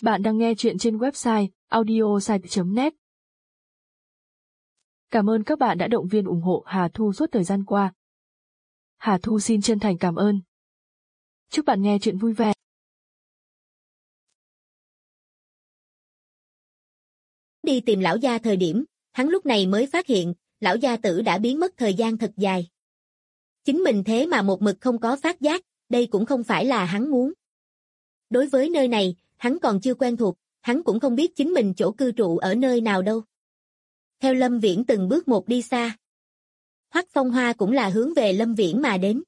Bạn đang nghe chuyện trên website audiosite.net. Cảm ơn các bạn đã động viên ủng hộ Hà Thu suốt thời gian qua. Hà Thu xin chân thành cảm ơn. Chúc bạn nghe chuyện vui vẻ. Đi tìm lão gia thời điểm, hắn lúc này mới phát hiện, lão gia tử đã biến mất thời gian thật dài. Chính mình thế mà một mực không có phát giác, đây cũng không phải là hắn muốn. Đối với nơi này, hắn còn chưa quen thuộc, hắn cũng không biết chính mình chỗ cư trụ ở nơi nào đâu. Theo Lâm Viễn từng bước một đi xa. Hoắc Phong Hoa cũng là hướng về Lâm Viễn mà đến.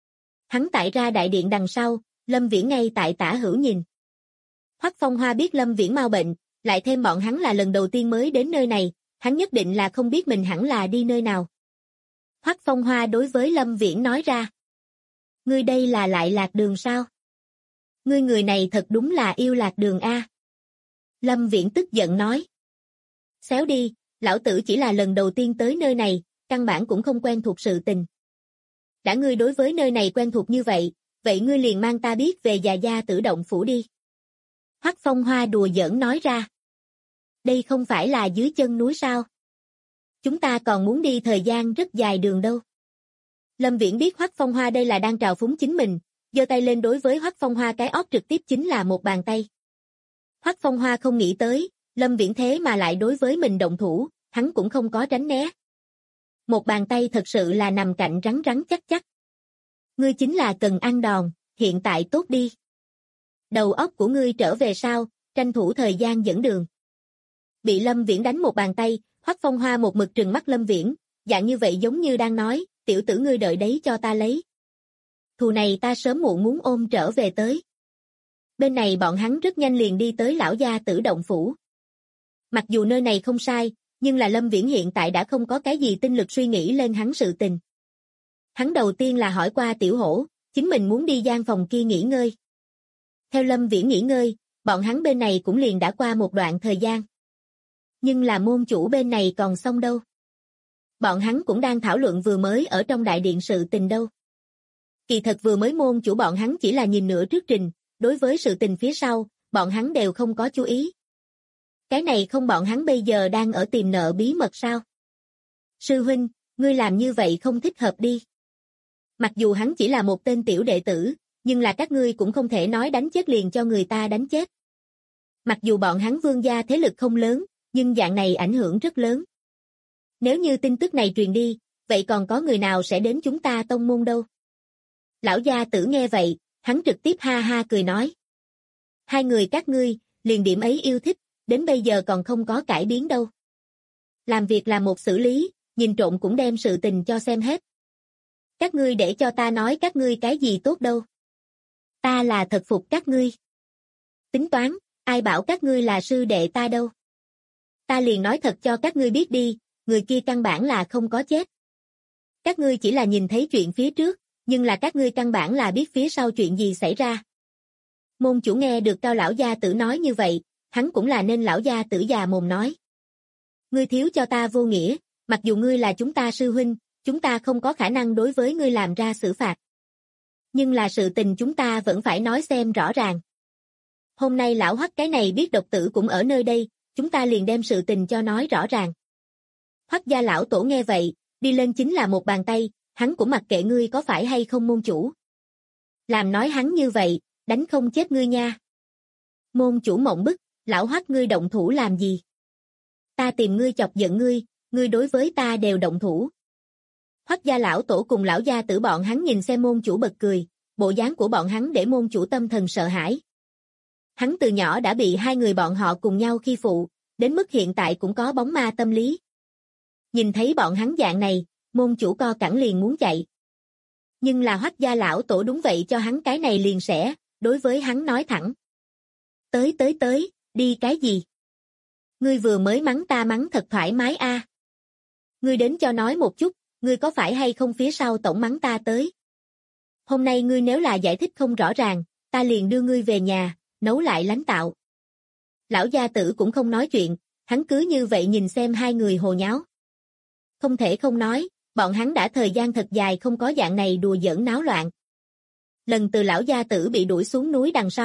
Hắn tại ra đại điện đằng sau, Lâm Viễn ngay tại tả hữu nhìn. Hoắc Phong Hoa biết Lâm Viễn mau bệnh, lại thêm bọn hắn là lần đầu tiên mới đến nơi này, hắn nhất định là không biết mình hẳn là đi nơi nào. Hoắc Phong Hoa đối với Lâm Viễn nói ra. Ngươi đây là lại lạc đường sao? Ngươi người này thật đúng là yêu lạc đường a. Lâm Viễn tức giận nói. Xéo đi, lão tử chỉ là lần đầu tiên tới nơi này, căn bản cũng không quen thuộc sự tình. Đã ngươi đối với nơi này quen thuộc như vậy, vậy ngươi liền mang ta biết về Già Gia Tử Động Phủ đi. Hoắc Phong Hoa đùa giỡn nói ra. Đây không phải là dưới chân núi sao? Chúng ta còn muốn đi thời gian rất dài đường đâu. Lâm Viễn biết Hoắc Phong Hoa đây là đang trào phúng chính mình, giơ tay lên đối với Hoắc Phong Hoa cái ót trực tiếp chính là một bàn tay. Hoắc Phong Hoa không nghĩ tới, Lâm Viễn thế mà lại đối với mình động thủ, hắn cũng không có tránh né. Một bàn tay thật sự là nằm cạnh rắn rắn chắc chắc. Ngươi chính là cần ăn đòn, hiện tại tốt đi. Đầu óc của ngươi trở về sau, tranh thủ thời gian dẫn đường. Bị Lâm Viễn đánh một bàn tay, Hoắc Phong Hoa một mực trừng mắt Lâm Viễn, dạng như vậy giống như đang nói, tiểu tử ngươi đợi đấy cho ta lấy. Thù này ta sớm muộn muốn ôm trở về tới. Bên này bọn hắn rất nhanh liền đi tới lão gia Tử Động Phủ. Mặc dù nơi này không sai, nhưng là Lâm Viễn hiện tại đã không có cái gì tinh lực suy nghĩ lên hắn sự tình. Hắn đầu tiên là hỏi qua Tiểu Hổ, chính mình muốn đi gian phòng kia nghỉ ngơi. Theo Lâm Viễn nghỉ ngơi, bọn hắn bên này cũng liền đã qua một đoạn thời gian. Nhưng là môn chủ bên này còn xong đâu. Bọn hắn cũng đang thảo luận vừa mới ở trong đại điện sự tình đâu. Kỳ thật vừa mới môn chủ bọn hắn chỉ là nhìn nửa trước trình, đối với sự tình phía sau, bọn hắn đều không có chú ý. Cái này không bọn hắn bây giờ đang ở tìm nợ bí mật sao? Sư huynh, ngươi làm như vậy không thích hợp đi. Mặc dù hắn chỉ là một tên tiểu đệ tử, nhưng là các ngươi cũng không thể nói đánh chết liền cho người ta đánh chết. Mặc dù bọn hắn Vương gia thế lực không lớn, nhưng dạng này ảnh hưởng rất lớn. Nếu như tin tức này truyền đi, vậy còn có người nào sẽ đến chúng ta tông môn đâu? Lão gia tử nghe vậy, hắn trực tiếp ha ha cười nói. Hai người các ngươi, liền điểm ấy yêu thích, đến bây giờ còn không có cải biến đâu. Làm việc là một xử lý, nhìn trộm cũng đem sự tình cho xem hết. Các ngươi để cho ta nói các ngươi cái gì tốt đâu. Ta là thật phục các ngươi. Tính toán, ai bảo các ngươi là sư đệ ta đâu. Ta liền nói thật cho các ngươi biết đi, người kia căn bản là không có chết. Các ngươi chỉ là nhìn thấy chuyện phía trước, nhưng là các ngươi căn bản là biết phía sau chuyện gì xảy ra. Môn chủ nghe được Cao lão gia tử nói như vậy, hắn cũng là nên lão gia tử già mồm nói. Ngươi thiếu cho ta vô nghĩa, mặc dù ngươi là chúng ta sư huynh, chúng ta không có khả năng đối với ngươi làm ra xử phạt. Nhưng là sự tình chúng ta vẫn phải nói xem rõ ràng. Hôm nay lão Hoắc cái này biết độc tử cũng ở nơi đây, chúng ta liền đem sự tình cho nói rõ ràng. Hoắc gia lão tổ nghe vậy, đi lên chính là một bàn tay, hắn cũng mặc kệ ngươi có phải hay không môn chủ. Làm nói hắn như vậy, đánh không chết ngươi nha. Môn chủ mộng bức, lão Hoắc ngươi động thủ làm gì? Ta tìm ngươi chọc giận ngươi đối với ta đều động thủ. Hoắc gia lão tổ cùng lão gia tử bọn hắn nhìn xem môn chủ bật cười, bộ dáng của bọn hắn để môn chủ tâm thần sợ hãi. Hắn từ nhỏ đã bị hai người bọn họ cùng nhau khi phụ, đến mức hiện tại cũng có bóng ma tâm lý. Nhìn thấy bọn hắn dạng này, môn chủ co cẳng liền muốn chạy. Nhưng là Hoắc gia lão tổ đúng vậy cho hắn cái này liền sẽ, đối với hắn nói thẳng. Tới, đi cái gì? Ngươi vừa mới mắng ta mắng thật thoải mái a. Ngươi đến cho nói một chút, ngươi có phải hay không phía sau tổng mắng ta tới? Hôm nay ngươi nếu là giải thích không rõ ràng, ta liền đưa ngươi về nhà, nấu lại lánh tạo. Lão gia tử cũng không nói chuyện, hắn cứ như vậy nhìn xem hai người hồ nháo. Không thể không nói, bọn hắn đã thời gian thật dài không có dạng này đùa giỡn náo loạn. Lần từ lão gia tử bị đuổi xuống núi đằng sau,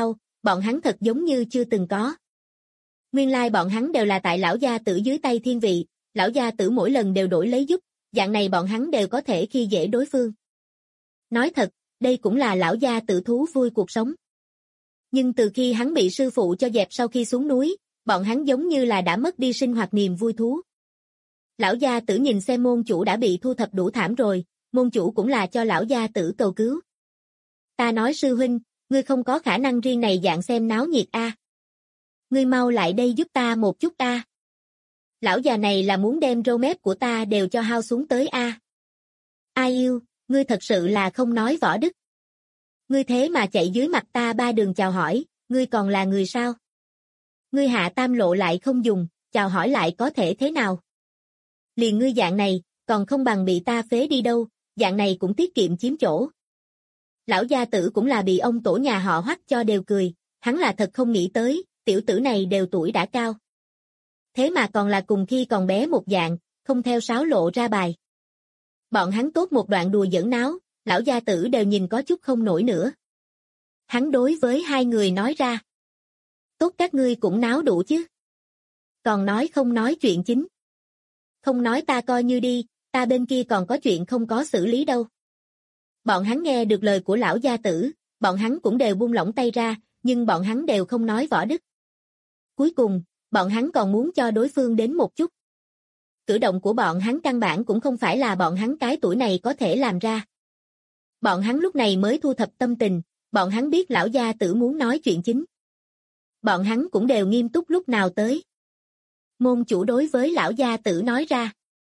bọn hắn thật giống như chưa từng có. Nguyên lai bọn hắn đều là tại lão gia tử dưới tay thiên vị, lão gia tử mỗi lần đều đổi lấy giúp, dạng này bọn hắn đều có thể khi dễ đối phương. Nói thật, đây cũng là lão gia tử thú vui cuộc sống. Nhưng từ khi hắn bị sư phụ cho dẹp sau khi xuống núi, bọn hắn giống như là đã mất đi sinh hoạt niềm vui thú. Lão gia tử nhìn xem môn chủ đã bị thu thập đủ thảm rồi, môn chủ cũng là cho lão gia tử cầu cứu. Ta nói sư huynh, ngươi không có khả năng riêng này dạng xem náo nhiệt a. Ngươi mau lại đây giúp ta một chút a. Lão già này là muốn đem râu mép của ta đều cho hao xuống tới a. Ai yêu, ngươi thật sự là không nói võ đức. Ngươi thế mà chạy dưới mặt ta 3 đường chào hỏi, ngươi còn là người sao? Ngươi hạ tam lộ lại không dùng, chào hỏi lại có thể thế nào? Liền ngươi dạng này, còn không bằng bị ta phế đi đâu, dạng này cũng tiết kiệm chiếm chỗ. Lão gia tử cũng là bị ông tổ nhà họ Hoắc cho đều cười, hắn là thật không nghĩ tới, tiểu tử này đều tuổi đã cao. Thế mà còn là cùng khi còn bé một dạng, không theo sáo lộ ra bài. Bọn hắn tốt một đoạn đùa giỡn náo, lão gia tử đều nhìn có chút không nổi nữa. Hắn đối với hai người nói ra. Tốt các ngươi cũng náo đủ chứ. Còn nói không nói chuyện chính. Không nói ta coi như đi, ta bên kia còn có chuyện không có xử lý đâu. Bọn hắn nghe được lời của lão gia tử, bọn hắn cũng đều buông lỏng tay ra, nhưng bọn hắn đều không nói võ đức. Cuối cùng, bọn hắn còn muốn cho đối phương đến một chút. Cử động của bọn hắn căn bản cũng không phải là bọn hắn cái tuổi này có thể làm ra. Bọn hắn lúc này mới thu thập tâm tình, bọn hắn biết lão gia tử muốn nói chuyện chính. Bọn hắn cũng đều nghiêm túc lúc nào tới. Môn chủ đối với lão gia tử nói ra.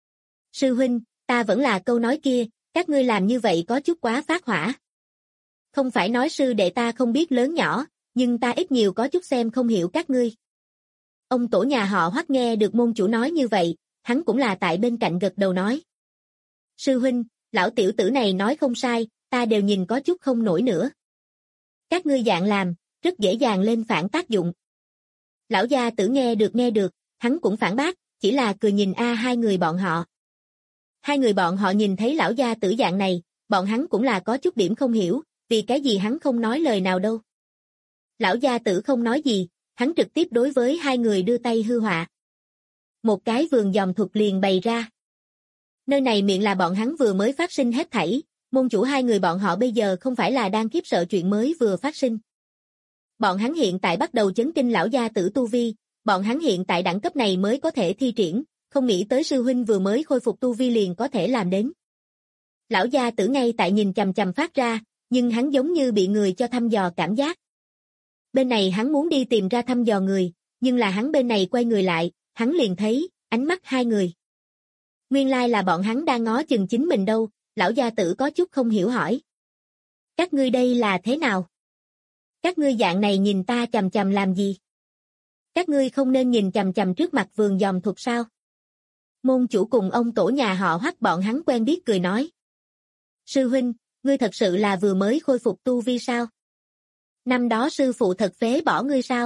Sư huynh, ta vẫn là câu nói kia, các ngươi làm như vậy có chút quá phát hỏa. Không phải nói sư đệ ta không biết lớn nhỏ, nhưng ta ít nhiều có chút xem không hiểu các ngươi. Ông tổ nhà họ Hoắc nghe được môn chủ nói như vậy, hắn cũng là tại bên cạnh gật đầu nói. Sư huynh, lão tiểu tử này nói không sai, ta đều nhìn có chút không nổi nữa. Các ngươi dạng làm, rất dễ dàng lên phản tác dụng. Lão gia tử nghe được, hắn cũng phản bác, chỉ là cười nhìn hai người bọn họ. Hai người bọn họ nhìn thấy lão gia tử dạng này, bọn hắn cũng là có chút điểm không hiểu, vì cái gì hắn không nói lời nào đâu. Lão gia tử không nói gì, hắn trực tiếp đối với hai người đưa tay hư họa. Một cái vườn dòm thuật liền bày ra. Nơi này miệng là bọn hắn vừa mới phát sinh hết thảy, môn chủ hai người bọn họ bây giờ không phải là đang khiếp sợ chuyện mới vừa phát sinh. Bọn hắn hiện tại bắt đầu chấn kinh lão gia tử tu vi, bọn hắn hiện tại đẳng cấp này mới có thể thi triển, không nghĩ tới sư huynh vừa mới khôi phục tu vi liền có thể làm đến. Lão gia tử ngay tại nhìn chằm chằm phát ra, nhưng hắn giống như bị người cho thăm dò cảm giác. Bên này hắn muốn đi tìm ra thăm dò người, nhưng là hắn bên này quay người lại, hắn liền thấy ánh mắt hai người. Nguyên lai là bọn hắn đang ngó chừng chính mình đâu, lão gia tử có chút không hiểu hỏi. Các ngươi đây là thế nào? Các ngươi dạng này nhìn ta chằm chằm làm gì? Các ngươi không nên nhìn chằm chằm trước mặt vườn dòm thuật sao? Môn chủ cùng ông tổ nhà họ Hoắc bọn hắn quen biết cười nói. Sư huynh, ngươi thật sự là vừa mới khôi phục tu vi sao? Năm đó sư phụ thật phế bỏ ngươi sao?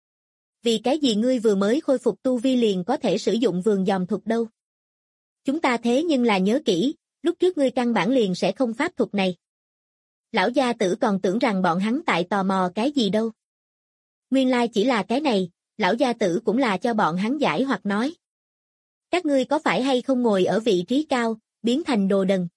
Vì cái gì ngươi vừa mới khôi phục tu vi liền có thể sử dụng vườn dòm thuật đâu? Chúng ta thế nhưng là nhớ kỹ, lúc trước ngươi căn bản liền sẽ không pháp thuật này. Lão gia tử còn tưởng rằng bọn hắn tại tò mò cái gì đâu. Nguyên lai chỉ là cái này, lão gia tử cũng là cho bọn hắn giải hoặc nói. Các ngươi có phải hay không ngồi ở vị trí cao, biến thành đồ đần?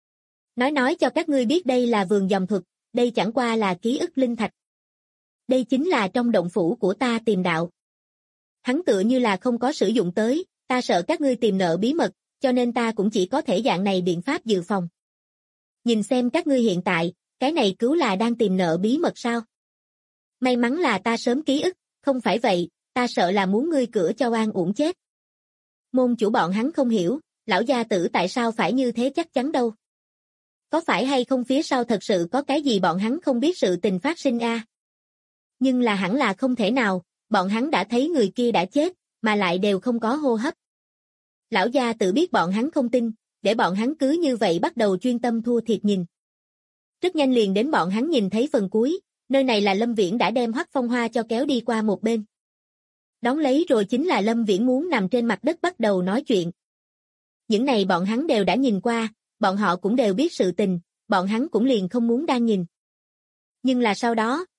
Nói cho các ngươi biết đây là vườn dòm thuật, đây chẳng qua là ký ức linh thạch. Đây chính là trong động phủ của ta tìm đạo. Hắn tựa như là không có sử dụng tới, ta sợ các ngươi tìm nợ bí mật, cho nên ta cũng chỉ có thể dạng này biện pháp dự phòng. Nhìn xem các ngươi hiện tại, cái này cứu là đang tìm nợ bí mật sao? May mắn là ta sớm ký ức, không phải vậy, ta sợ là muốn ngươi cửa cho oan uổng chết. Môn chủ bọn hắn không hiểu, lão gia tử tại sao phải như thế chắc chắn đâu. Có phải hay không phía sau thật sự có cái gì bọn hắn không biết sự tình phát sinh a? Nhưng là hẳn là không thể nào, bọn hắn đã thấy người kia đã chết, mà lại đều không có hô hấp. Lão gia tử biết bọn hắn không tin, để bọn hắn cứ như vậy bắt đầu chuyên tâm thua thiệt nhìn. Rất nhanh liền đến bọn hắn nhìn thấy phần cuối, nơi này là Lâm Viễn đã đem Hoắc Phong Hoa cho kéo đi qua một bên. Đón lấy rồi chính là Lâm Viễn muốn nằm trên mặt đất bắt đầu nói chuyện. Những này bọn hắn đều đã nhìn qua, bọn họ cũng đều biết sự tình, bọn hắn cũng liền không muốn đang nhìn. Nhưng là sau đó,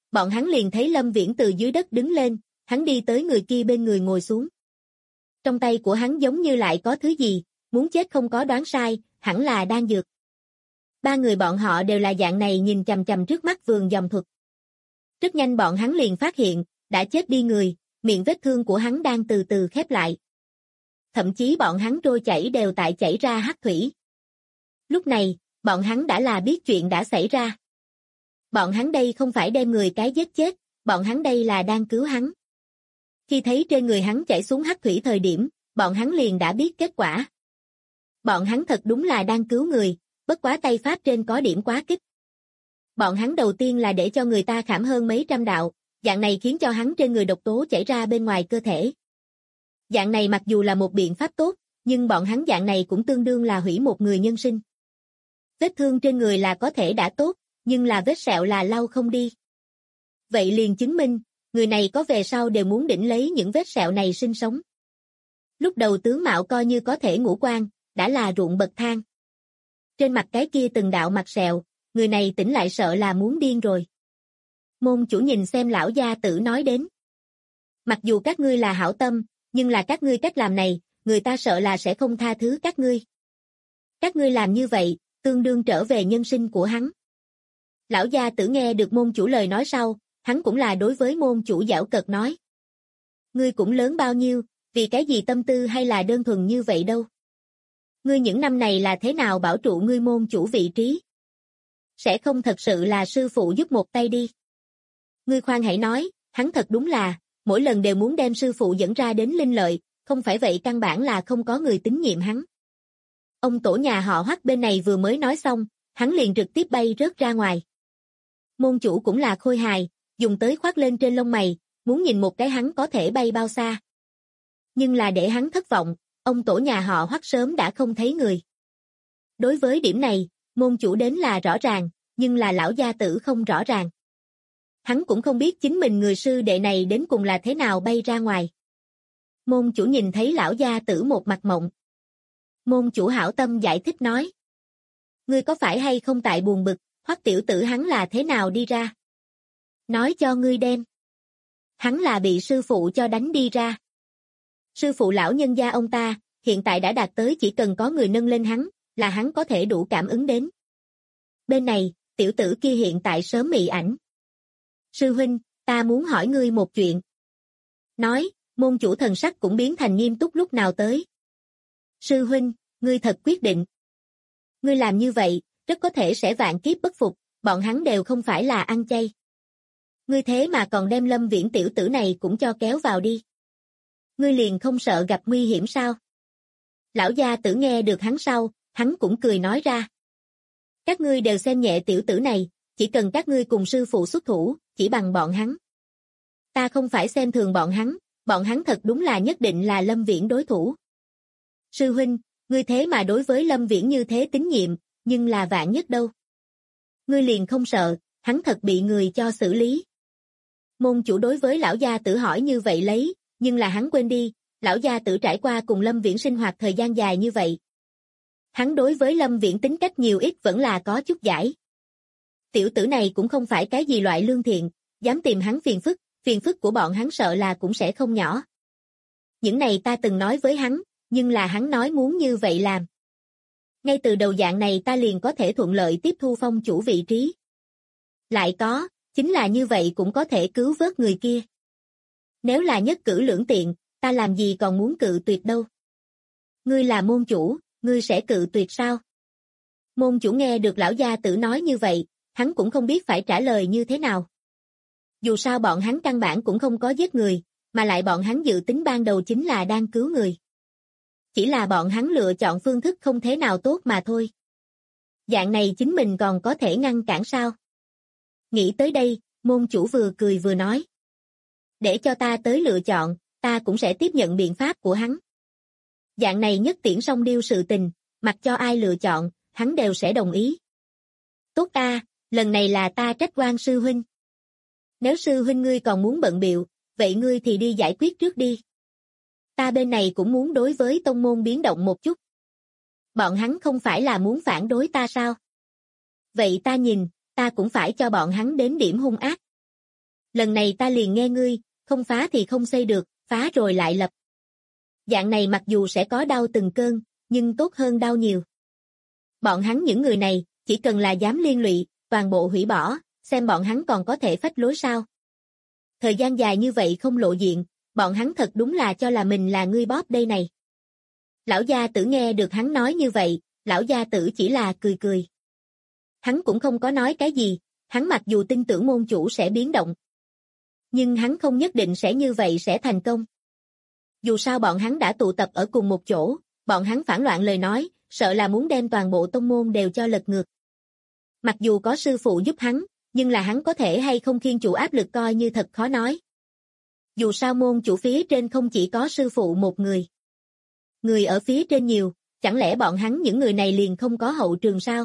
Bọn hắn liền thấy Lâm Viễn từ dưới đất đứng lên, hắn đi tới người kia bên người ngồi xuống. Trong tay của hắn giống như lại có thứ gì, muốn chết không có đoán sai, hẳn là đan dược. Ba người bọn họ đều là dạng này nhìn chằm chằm trước mắt vườn dòng thuật. Rất nhanh bọn hắn liền phát hiện, đã chết đi người, miệng vết thương của hắn đang từ từ khép lại. Thậm chí bọn hắn trôi chảy đều tại chảy ra hắc thủy. Lúc này, bọn hắn đã là biết chuyện đã xảy ra. Bọn hắn đây không phải đem người cái giết chết, bọn hắn đây là đang cứu hắn. Khi thấy trên người hắn chảy xuống hắc thủy thời điểm, bọn hắn liền đã biết kết quả. Bọn hắn thật đúng là đang cứu người, bất quá tay pháp trên có điểm quá kích. Bọn hắn đầu tiên là để cho người ta khảm hơn mấy trăm đạo, dạng này khiến cho hắn trên người độc tố chảy ra bên ngoài cơ thể. Dạng này mặc dù là một biện pháp tốt, nhưng bọn hắn dạng này cũng tương đương là hủy một người nhân sinh. Vết thương trên người là có thể đã tốt, nhưng là vết sẹo là lau không đi. Vậy liền chứng minh, người này có về sau đều muốn đỉnh lấy những vết sẹo này sinh sống. Lúc đầu tướng mạo coi như có thể ngũ quan, đã là ruộng bậc thang. Trên mặt cái kia từng đạo mặt sẹo, người này tỉnh lại sợ là muốn điên rồi. Môn chủ nhìn xem lão gia tử nói đến. Mặc dù các ngươi là hảo tâm, nhưng là các ngươi cách làm này, người ta sợ là sẽ không tha thứ các ngươi. Các ngươi làm như vậy, tương đương trở về nhân sinh của hắn. Lão gia tử nghe được môn chủ lời nói sau, hắn cũng là đối với môn chủ giảo cợt nói. Ngươi cũng lớn bao nhiêu, vì cái gì tâm tư hay là đơn thuần như vậy đâu. Ngươi những năm này là thế nào bảo trụ ngươi môn chủ vị trí? Sẽ không thật sự là sư phụ giúp một tay đi. Ngươi khoan hãy nói, hắn thật đúng là, mỗi lần đều muốn đem sư phụ dẫn ra đến linh lợi, không phải vậy căn bản là không có người tín nhiệm hắn. Ông tổ nhà họ Hoắc bên này vừa mới nói xong, hắn liền trực tiếp bay rớt ra ngoài. Môn chủ cũng là khôi hài, dùng tới khoác lên trên lông mày, muốn nhìn một cái hắn có thể bay bao xa. Nhưng là để hắn thất vọng, ông tổ nhà họ Hoắc sớm đã không thấy người. Đối với điểm này, môn chủ đến là rõ ràng, nhưng là lão gia tử không rõ ràng. Hắn cũng không biết chính mình người sư đệ này đến cùng là thế nào bay ra ngoài. Môn chủ nhìn thấy lão gia tử một mặt mộng. Môn chủ hảo tâm giải thích nói. Ngươi có phải hay không tại buồn bực, Hoắc tiểu tử hắn là thế nào đi ra? Nói cho ngươi đem. Hắn là bị sư phụ cho đánh đi ra. Sư phụ lão nhân gia ông ta, hiện tại đã đạt tới chỉ cần có người nâng lên hắn, là hắn có thể đủ cảm ứng đến. Bên này, tiểu tử kia hiện tại sớm mị ảnh. Sư huynh, ta muốn hỏi ngươi một chuyện. Nói, môn chủ thần sắc cũng biến thành nghiêm túc lúc nào tới. Sư huynh, ngươi thật quyết định. Ngươi làm như vậy, rất có thể sẽ vạn kiếp bất phục, bọn hắn đều không phải là ăn chay. Ngươi thế mà còn đem Lâm Viễn tiểu tử này cũng cho kéo vào đi. Ngươi liền không sợ gặp nguy hiểm sao? Lão gia tử nghe được hắn sau, hắn cũng cười nói ra. Các ngươi đều xem nhẹ tiểu tử này, chỉ cần các ngươi cùng sư phụ xuất thủ, chỉ bằng bọn hắn. Ta không phải xem thường bọn hắn thật đúng là nhất định là Lâm Viễn đối thủ. Sư huynh, ngươi thế mà đối với Lâm Viễn như thế tín nhiệm, nhưng là vạn nhất đâu. Ngươi liền không sợ, hắn thật bị người cho xử lý. Môn chủ đối với lão gia tử hỏi như vậy lấy, nhưng là hắn quên đi, lão gia tử trải qua cùng Lâm Viễn sinh hoạt thời gian dài như vậy. Hắn đối với Lâm Viễn tính cách nhiều ít vẫn là có chút giải. Tiểu tử này cũng không phải cái gì loại lương thiện, dám tìm hắn phiền phức của bọn hắn sợ là cũng sẽ không nhỏ. Những này ta từng nói với hắn, nhưng là hắn nói muốn như vậy làm. Ngay từ đầu dạng này ta liền có thể thuận lợi tiếp thu phong chủ vị trí. Lại có, chính là như vậy cũng có thể cứu vớt người kia. Nếu là nhất cử lưỡng tiện, ta làm gì còn muốn cự tuyệt đâu. Ngươi là môn chủ, ngươi sẽ cự tuyệt sao? Môn chủ nghe được lão gia tử nói như vậy, hắn cũng không biết phải trả lời như thế nào. Dù sao bọn hắn căn bản cũng không có giết người, mà lại bọn hắn dự tính ban đầu chính là đang cứu người. Chỉ là bọn hắn lựa chọn phương thức không thế nào tốt mà thôi. Dạng này chính mình còn có thể ngăn cản sao? Nghĩ tới đây, môn chủ vừa cười vừa nói. Để cho ta tới lựa chọn, ta cũng sẽ tiếp nhận biện pháp của hắn. Dạng này nhất tiễn song điêu sự tình, mặc cho ai lựa chọn, hắn đều sẽ đồng ý. Tốt a, lần này là ta trách oan sư huynh. Nếu sư huynh ngươi còn muốn bận bịu, vậy ngươi thì đi giải quyết trước đi. Ta bên này cũng muốn đối với tông môn biến động một chút. Bọn hắn không phải là muốn phản đối ta sao? Vậy ta nhìn, ta cũng phải cho bọn hắn đến điểm hung ác. Lần này ta liền nghe ngươi, không phá thì không xây được, phá rồi lại lập. Dạng này mặc dù sẽ có đau từng cơn, nhưng tốt hơn đau nhiều. Bọn hắn những người này, chỉ cần là dám liên lụy, toàn bộ hủy bỏ, xem bọn hắn còn có thể phách lối sao. Thời gian dài như vậy không lộ diện, bọn hắn thật đúng là cho là mình là ngươi bóp đây này. Lão gia tử nghe được hắn nói như vậy, lão gia tử chỉ là cười cười. Hắn cũng không có nói cái gì, hắn mặc dù tin tưởng môn chủ sẽ biến động. Nhưng hắn không nhất định sẽ như vậy sẽ thành công. Dù sao bọn hắn đã tụ tập ở cùng một chỗ, bọn hắn phản loạn lời nói, sợ là muốn đem toàn bộ tông môn đều cho lật ngược. Mặc dù có sư phụ giúp hắn, nhưng là hắn có thể hay không khiêng chủ áp lực coi như thật khó nói. Dù sao môn chủ phía trên không chỉ có sư phụ một người. Người ở phía trên nhiều, chẳng lẽ bọn hắn những người này liền không có hậu trường sao?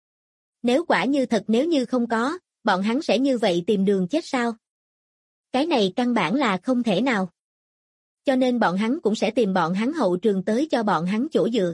Nếu quả như thật nếu như không có, bọn hắn sẽ như vậy tìm đường chết sao? Cái này căn bản là không thể nào. Cho nên bọn hắn cũng sẽ tìm bọn hắn hậu trường tới cho bọn hắn chỗ dựa.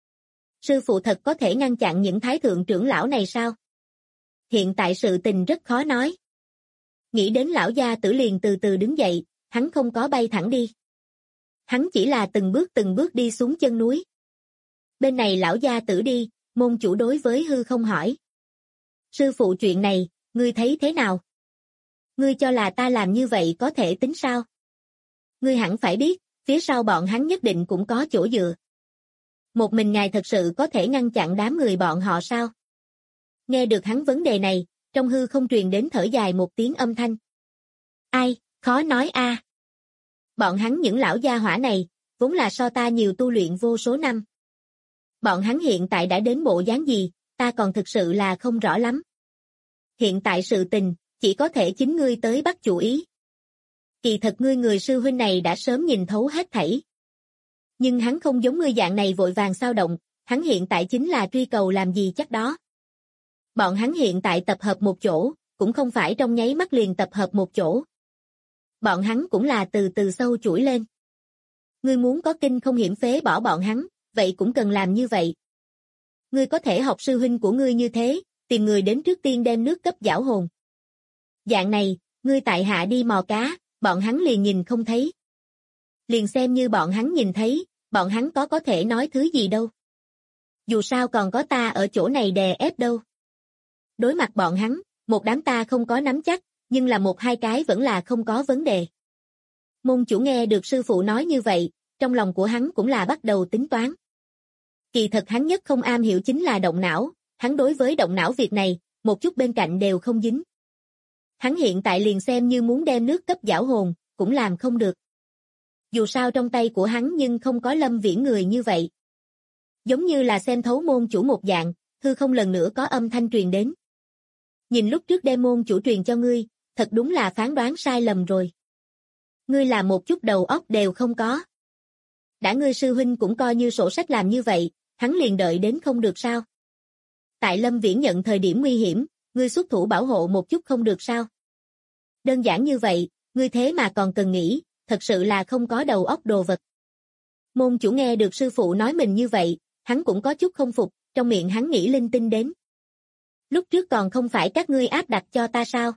Sư phụ thật có thể ngăn chặn những thái thượng trưởng lão này sao? Hiện tại sự tình rất khó nói. Nghĩ đến lão gia tử liền từ từ đứng dậy, hắn không có bay thẳng đi. Hắn chỉ là từng bước đi xuống chân núi. Bên này lão gia tử đi, môn chủ đối với hư không hỏi. Sư phụ chuyện này, ngươi thấy thế nào? Ngươi cho là ta làm như vậy có thể tính sao? Ngươi hẳn phải biết, phía sau bọn hắn nhất định cũng có chỗ dựa. Một mình ngài thật sự có thể ngăn chặn đám người bọn họ sao? Nghe được hắn vấn đề này, trong hư không truyền đến thở dài một tiếng âm thanh. Ai, khó nói a. Bọn hắn những lão gia hỏa này, vốn là so ta nhiều tu luyện vô số năm. Bọn hắn hiện tại đã đến bộ dáng gì, ta còn thực sự là không rõ lắm. Hiện tại sự tình, chỉ có thể chính ngươi tới bắt chủ ý. Kỳ thật ngươi người sư huynh này đã sớm nhìn thấu hết thảy. Nhưng hắn không giống ngươi dạng này vội vàng xao động, hắn hiện tại chính là truy cầu làm gì chắc đó. Bọn hắn hiện tại tập hợp một chỗ, cũng không phải trong nháy mắt liền tập hợp một chỗ. Bọn hắn cũng là từ từ sâu chuỗi lên. Ngươi muốn có kinh không hiểm phế bỏ bọn hắn, vậy cũng cần làm như vậy. Ngươi có thể học sư huynh của ngươi như thế, tìm người đến trước tiên đem nước cấp giảo hồn. Dạng này, ngươi tại hạ đi mò cá, bọn hắn liền nhìn không thấy. Liền xem như bọn hắn nhìn thấy, bọn hắn có thể nói thứ gì đâu. Dù sao còn có ta ở chỗ này đè ép đâu. Đối mặt bọn hắn, một đám ta không có nắm chắc, nhưng là một hai cái vẫn là không có vấn đề. Môn chủ nghe được sư phụ nói như vậy, trong lòng của hắn cũng là bắt đầu tính toán. Kỳ thật hắn nhất không am hiểu chính là động não, hắn đối với động não việc này, một chút bên cạnh đều không dính. Hắn hiện tại liền xem như muốn đem nước cấp giảo hồn, cũng làm không được. Dù sao trong tay của hắn nhưng không có Lâm Viễn người như vậy. Giống như là xem thấu môn chủ một dạng, hư không lần nữa có âm thanh truyền đến. Nhìn lúc trước đem môn chủ truyền cho ngươi, thật đúng là phán đoán sai lầm rồi. Ngươi là một chút đầu óc đều không có. Đã ngươi sư huynh cũng coi như sổ sách làm như vậy, hắn liền đợi đến không được sao? Tại Lâm Viễn nhận thời điểm nguy hiểm, ngươi xuất thủ bảo hộ một chút không được sao? Đơn giản như vậy, ngươi thế mà còn cần nghĩ, thật sự là không có đầu óc đồ vật. Môn chủ nghe được sư phụ nói mình như vậy, hắn cũng có chút không phục, trong miệng hắn nghĩ linh tinh đến. Lúc trước còn không phải các ngươi áp đặt cho ta sao?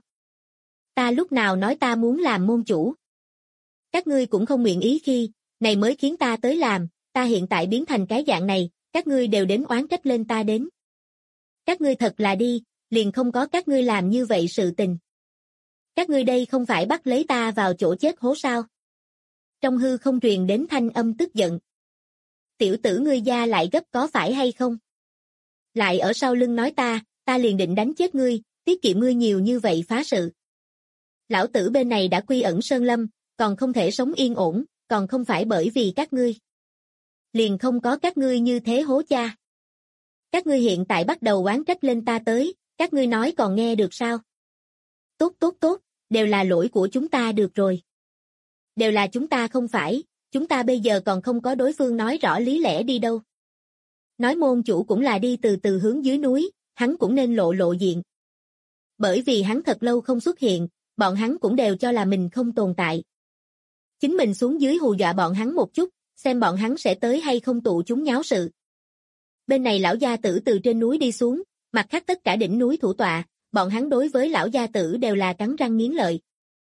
Ta lúc nào nói ta muốn làm môn chủ? Các ngươi cũng không nguyện ý khi, này mới khiến ta tới làm, ta hiện tại biến thành cái dạng này, các ngươi đều đến oán trách lên ta đến. Các ngươi thật là đi, liền không có các ngươi làm như vậy sự tình. Các ngươi đây không phải bắt lấy ta vào chỗ chết hố sao? Trong hư không truyền đến thanh âm tức giận. Tiểu tử ngươi gia lại gấp có phải hay không? Lại ở sau lưng nói ta liền định đánh chết ngươi, tiết kiệm ngươi nhiều như vậy phá sự. Lão tử bên này đã quy ẩn sơn lâm, còn không thể sống yên ổn, còn không phải bởi vì các ngươi. Liền không có các ngươi như thế hố cha. Các ngươi hiện tại bắt đầu oán trách lên ta tới, các ngươi nói còn nghe được sao? Tốt, đều là lỗi của chúng ta được rồi. Đều là chúng ta không phải, chúng ta bây giờ còn không có đối phương nói rõ lý lẽ đi đâu. Nói môn chủ cũng là đi từ từ hướng dưới núi, hắn cũng nên lộ diện. Bởi vì hắn thật lâu không xuất hiện, bọn hắn cũng đều cho là mình không tồn tại. Chính mình xuống dưới hù dọa bọn hắn một chút, xem bọn hắn sẽ tới hay không tụ chúng nháo sự. Bên này lão gia tử từ trên núi đi xuống, mặt khác tất cả đỉnh núi thủ tọa, bọn hắn đối với lão gia tử đều là cắn răng nghiến lợi.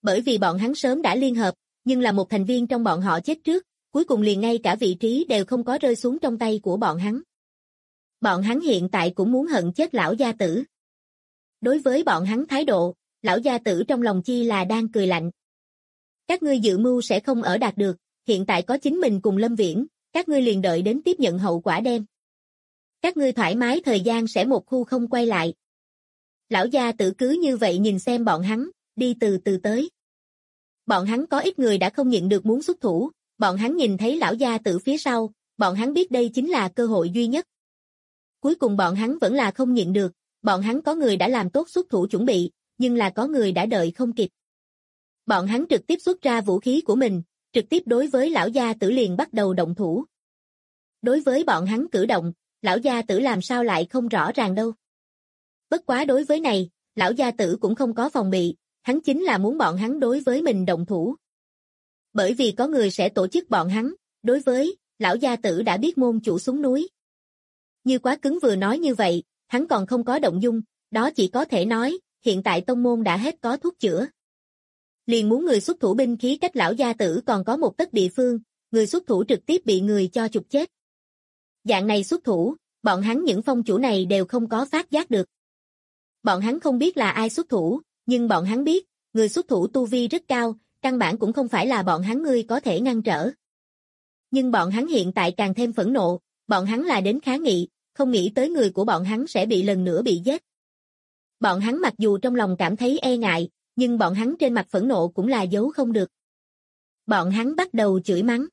Bởi vì bọn hắn sớm đã liên hợp, nhưng là một thành viên trong bọn họ chết trước, cuối cùng liền ngay cả vị trí đều không có rơi xuống trong tay của bọn hắn. Bọn hắn hiện tại cũng muốn hận chết lão gia tử. Đối với bọn hắn thái độ, lão gia tử trong lòng chi là đang cười lạnh. Các ngươi dự mưu sẽ không ở đạt được, hiện tại có chính mình cùng Lâm Viễn, các ngươi liền đợi đến tiếp nhận hậu quả đem. Các ngươi thoải mái thời gian sẽ một khu không quay lại. Lão gia tử cứ như vậy nhìn xem bọn hắn, đi từ từ tới. Bọn hắn có ít người đã không nhịn được muốn xuất thủ, bọn hắn nhìn thấy lão gia tử phía sau, bọn hắn biết đây chính là cơ hội duy nhất. Cuối cùng bọn hắn vẫn là không nhịn được, bọn hắn có người đã làm tốt xuất thủ chuẩn bị, nhưng là có người đã đợi không kịp. Bọn hắn trực tiếp xuất ra vũ khí của mình, trực tiếp đối với lão gia tử liền bắt đầu động thủ. Đối với bọn hắn cử động, lão gia tử làm sao lại không rõ ràng đâu. Bất quá đối với này, lão gia tử cũng không có phòng bị, hắn chính là muốn bọn hắn đối với mình động thủ. Bởi vì có người sẽ tổ chức bọn hắn, đối với, lão gia tử đã biết môn chủ xuống núi. Như Quá Cứng vừa nói như vậy, hắn còn không có động dung, đó chỉ có thể nói, hiện tại tông môn đã hết có thuốc chữa. Liền muốn người xuất thủ binh khí cách lão gia tử còn có một tấc địa phương, người xuất thủ trực tiếp bị người cho chụp chết. Dạng này xuất thủ, bọn hắn những phong chủ này đều không có phát giác được. Bọn hắn không biết là ai xuất thủ, nhưng bọn hắn biết, người xuất thủ tu vi rất cao, căn bản cũng không phải là bọn hắn người có thể ngăn trở. Nhưng bọn hắn hiện tại càng thêm phẫn nộ, bọn hắn là đến kháng nghị, không nghĩ tới người của bọn hắn sẽ bị lần nữa bị giết. Bọn hắn mặc dù trong lòng cảm thấy e ngại, nhưng bọn hắn trên mặt phẫn nộ cũng là giấu không được. Bọn hắn bắt đầu chửi mắng.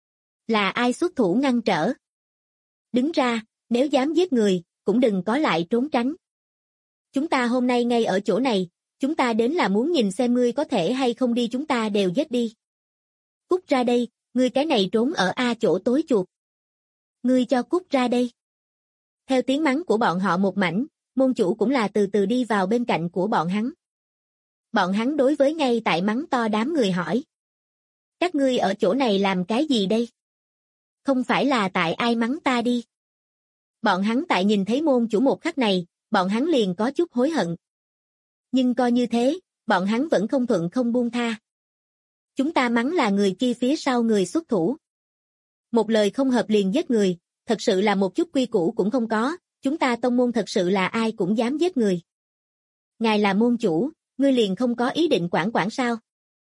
Là ai xuất thủ ngăn trở? Đứng ra, nếu dám giết người, cũng đừng có lại trốn tránh. Chúng ta hôm nay ngay ở chỗ này, chúng ta đến là muốn nhìn xem ngươi có thể hay không đi, chúng ta đều giết đi. Cút ra đây, ngươi cái này trốn ở chỗ tối chuột. Ngươi cho cút ra đây. Theo tiếng mắng của bọn họ một mảnh, môn chủ cũng là từ từ đi vào bên cạnh của bọn hắn. Bọn hắn đối với ngay tại mắng to đám người hỏi. Các ngươi ở chỗ này làm cái gì đây? Không phải là tại ai mắng ta đi. Bọn hắn tại nhìn thấy môn chủ một khắc này, bọn hắn liền có chút hối hận. Nhưng coi như thế, bọn hắn vẫn không thuận không buông tha. Chúng ta mắng là người kia phía sau người xuất thủ. Một lời không hợp liền giết người, thật sự là một chút quy củ cũng không có, chúng ta tông môn thật sự là ai cũng dám giết người. Ngài là môn chủ, ngươi liền không có ý định quản sao?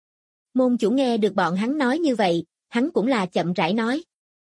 Môn chủ nghe được bọn hắn nói như vậy, hắn cũng là chậm rãi nói.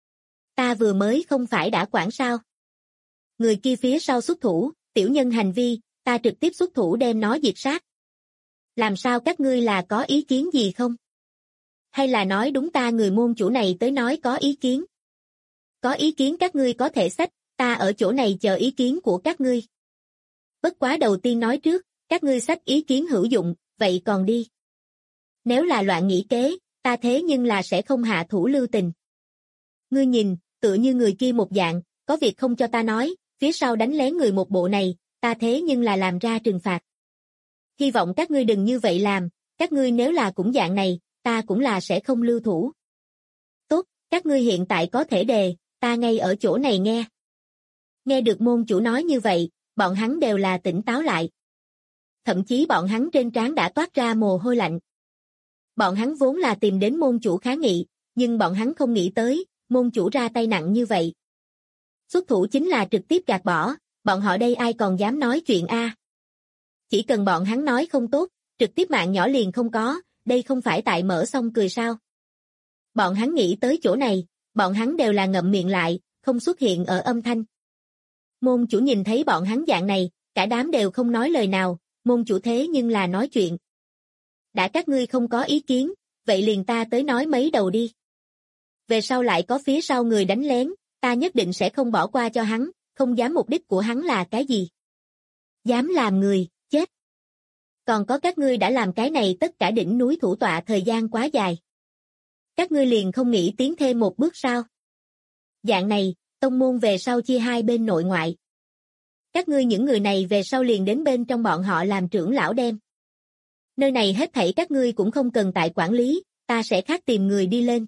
Ta vừa mới không phải đã quản sao? Người kia phía sau xuất thủ, tiểu nhân hành vi, ta trực tiếp xuất thủ đem nó diệt sát. Làm sao các ngươi là có ý kiến gì không? Hay là nói đúng ta người môn chủ này tới nói có ý kiến? Có ý kiến các ngươi có thể xách, ta ở chỗ này chờ ý kiến của các ngươi. Bất quá đầu tiên nói trước, các ngươi xách ý kiến hữu dụng, vậy còn đi. Nếu là loạn nghĩ kế, ta thế nhưng là sẽ không hạ thủ lưu tình. Ngươi nhìn, tựa như người kia một dạng, có việc không cho ta nói, phía sau đánh lén người một bộ này, ta thế nhưng là làm ra trừng phạt. Hy vọng các ngươi đừng như vậy làm, các ngươi nếu là cũng dạng này, ta cũng là sẽ không lưu thủ. Tốt, các ngươi hiện tại có thể đề, ta ngay ở chỗ này nghe. Nghe được môn chủ nói như vậy, bọn hắn đều là tỉnh táo lại. Thậm chí bọn hắn trên trán đã toát ra mồ hôi lạnh. Bọn hắn vốn là tìm đến môn chủ kháng nghị, nhưng bọn hắn không nghĩ tới, môn chủ ra tay nặng như vậy. Xuất thủ chính là trực tiếp gạt bỏ, bọn họ đây ai còn dám nói chuyện a? Chỉ cần bọn hắn nói không tốt, trực tiếp mạng nhỏ liền không có, đây không phải tại mở xong cười sao? Bọn hắn nghĩ tới chỗ này, bọn hắn đều là ngậm miệng lại, không xuất hiện ở âm thanh. Môn chủ nhìn thấy bọn hắn dạng này, cả đám đều không nói lời nào, môn chủ thế nhưng là nói chuyện. Đã các ngươi không có ý kiến, vậy liền ta tới nói mấy đầu đi. Về sau lại có phía sau người đánh lén, ta nhất định sẽ không bỏ qua cho hắn, không dám mục đích của hắn là cái gì. Dám làm người, chết. Còn có các ngươi đã làm cái này tất cả đỉnh núi thủ tọa thời gian quá dài. Các ngươi liền không nghĩ tiến thêm một bước sao? Dạng này, tông môn về sau chia hai bên nội ngoại. Các ngươi những người này về sau liền đến bên trong bọn họ làm trưởng lão đem. Nơi này hết thảy các ngươi cũng không cần tại quản lý, ta sẽ khác tìm người đi lên.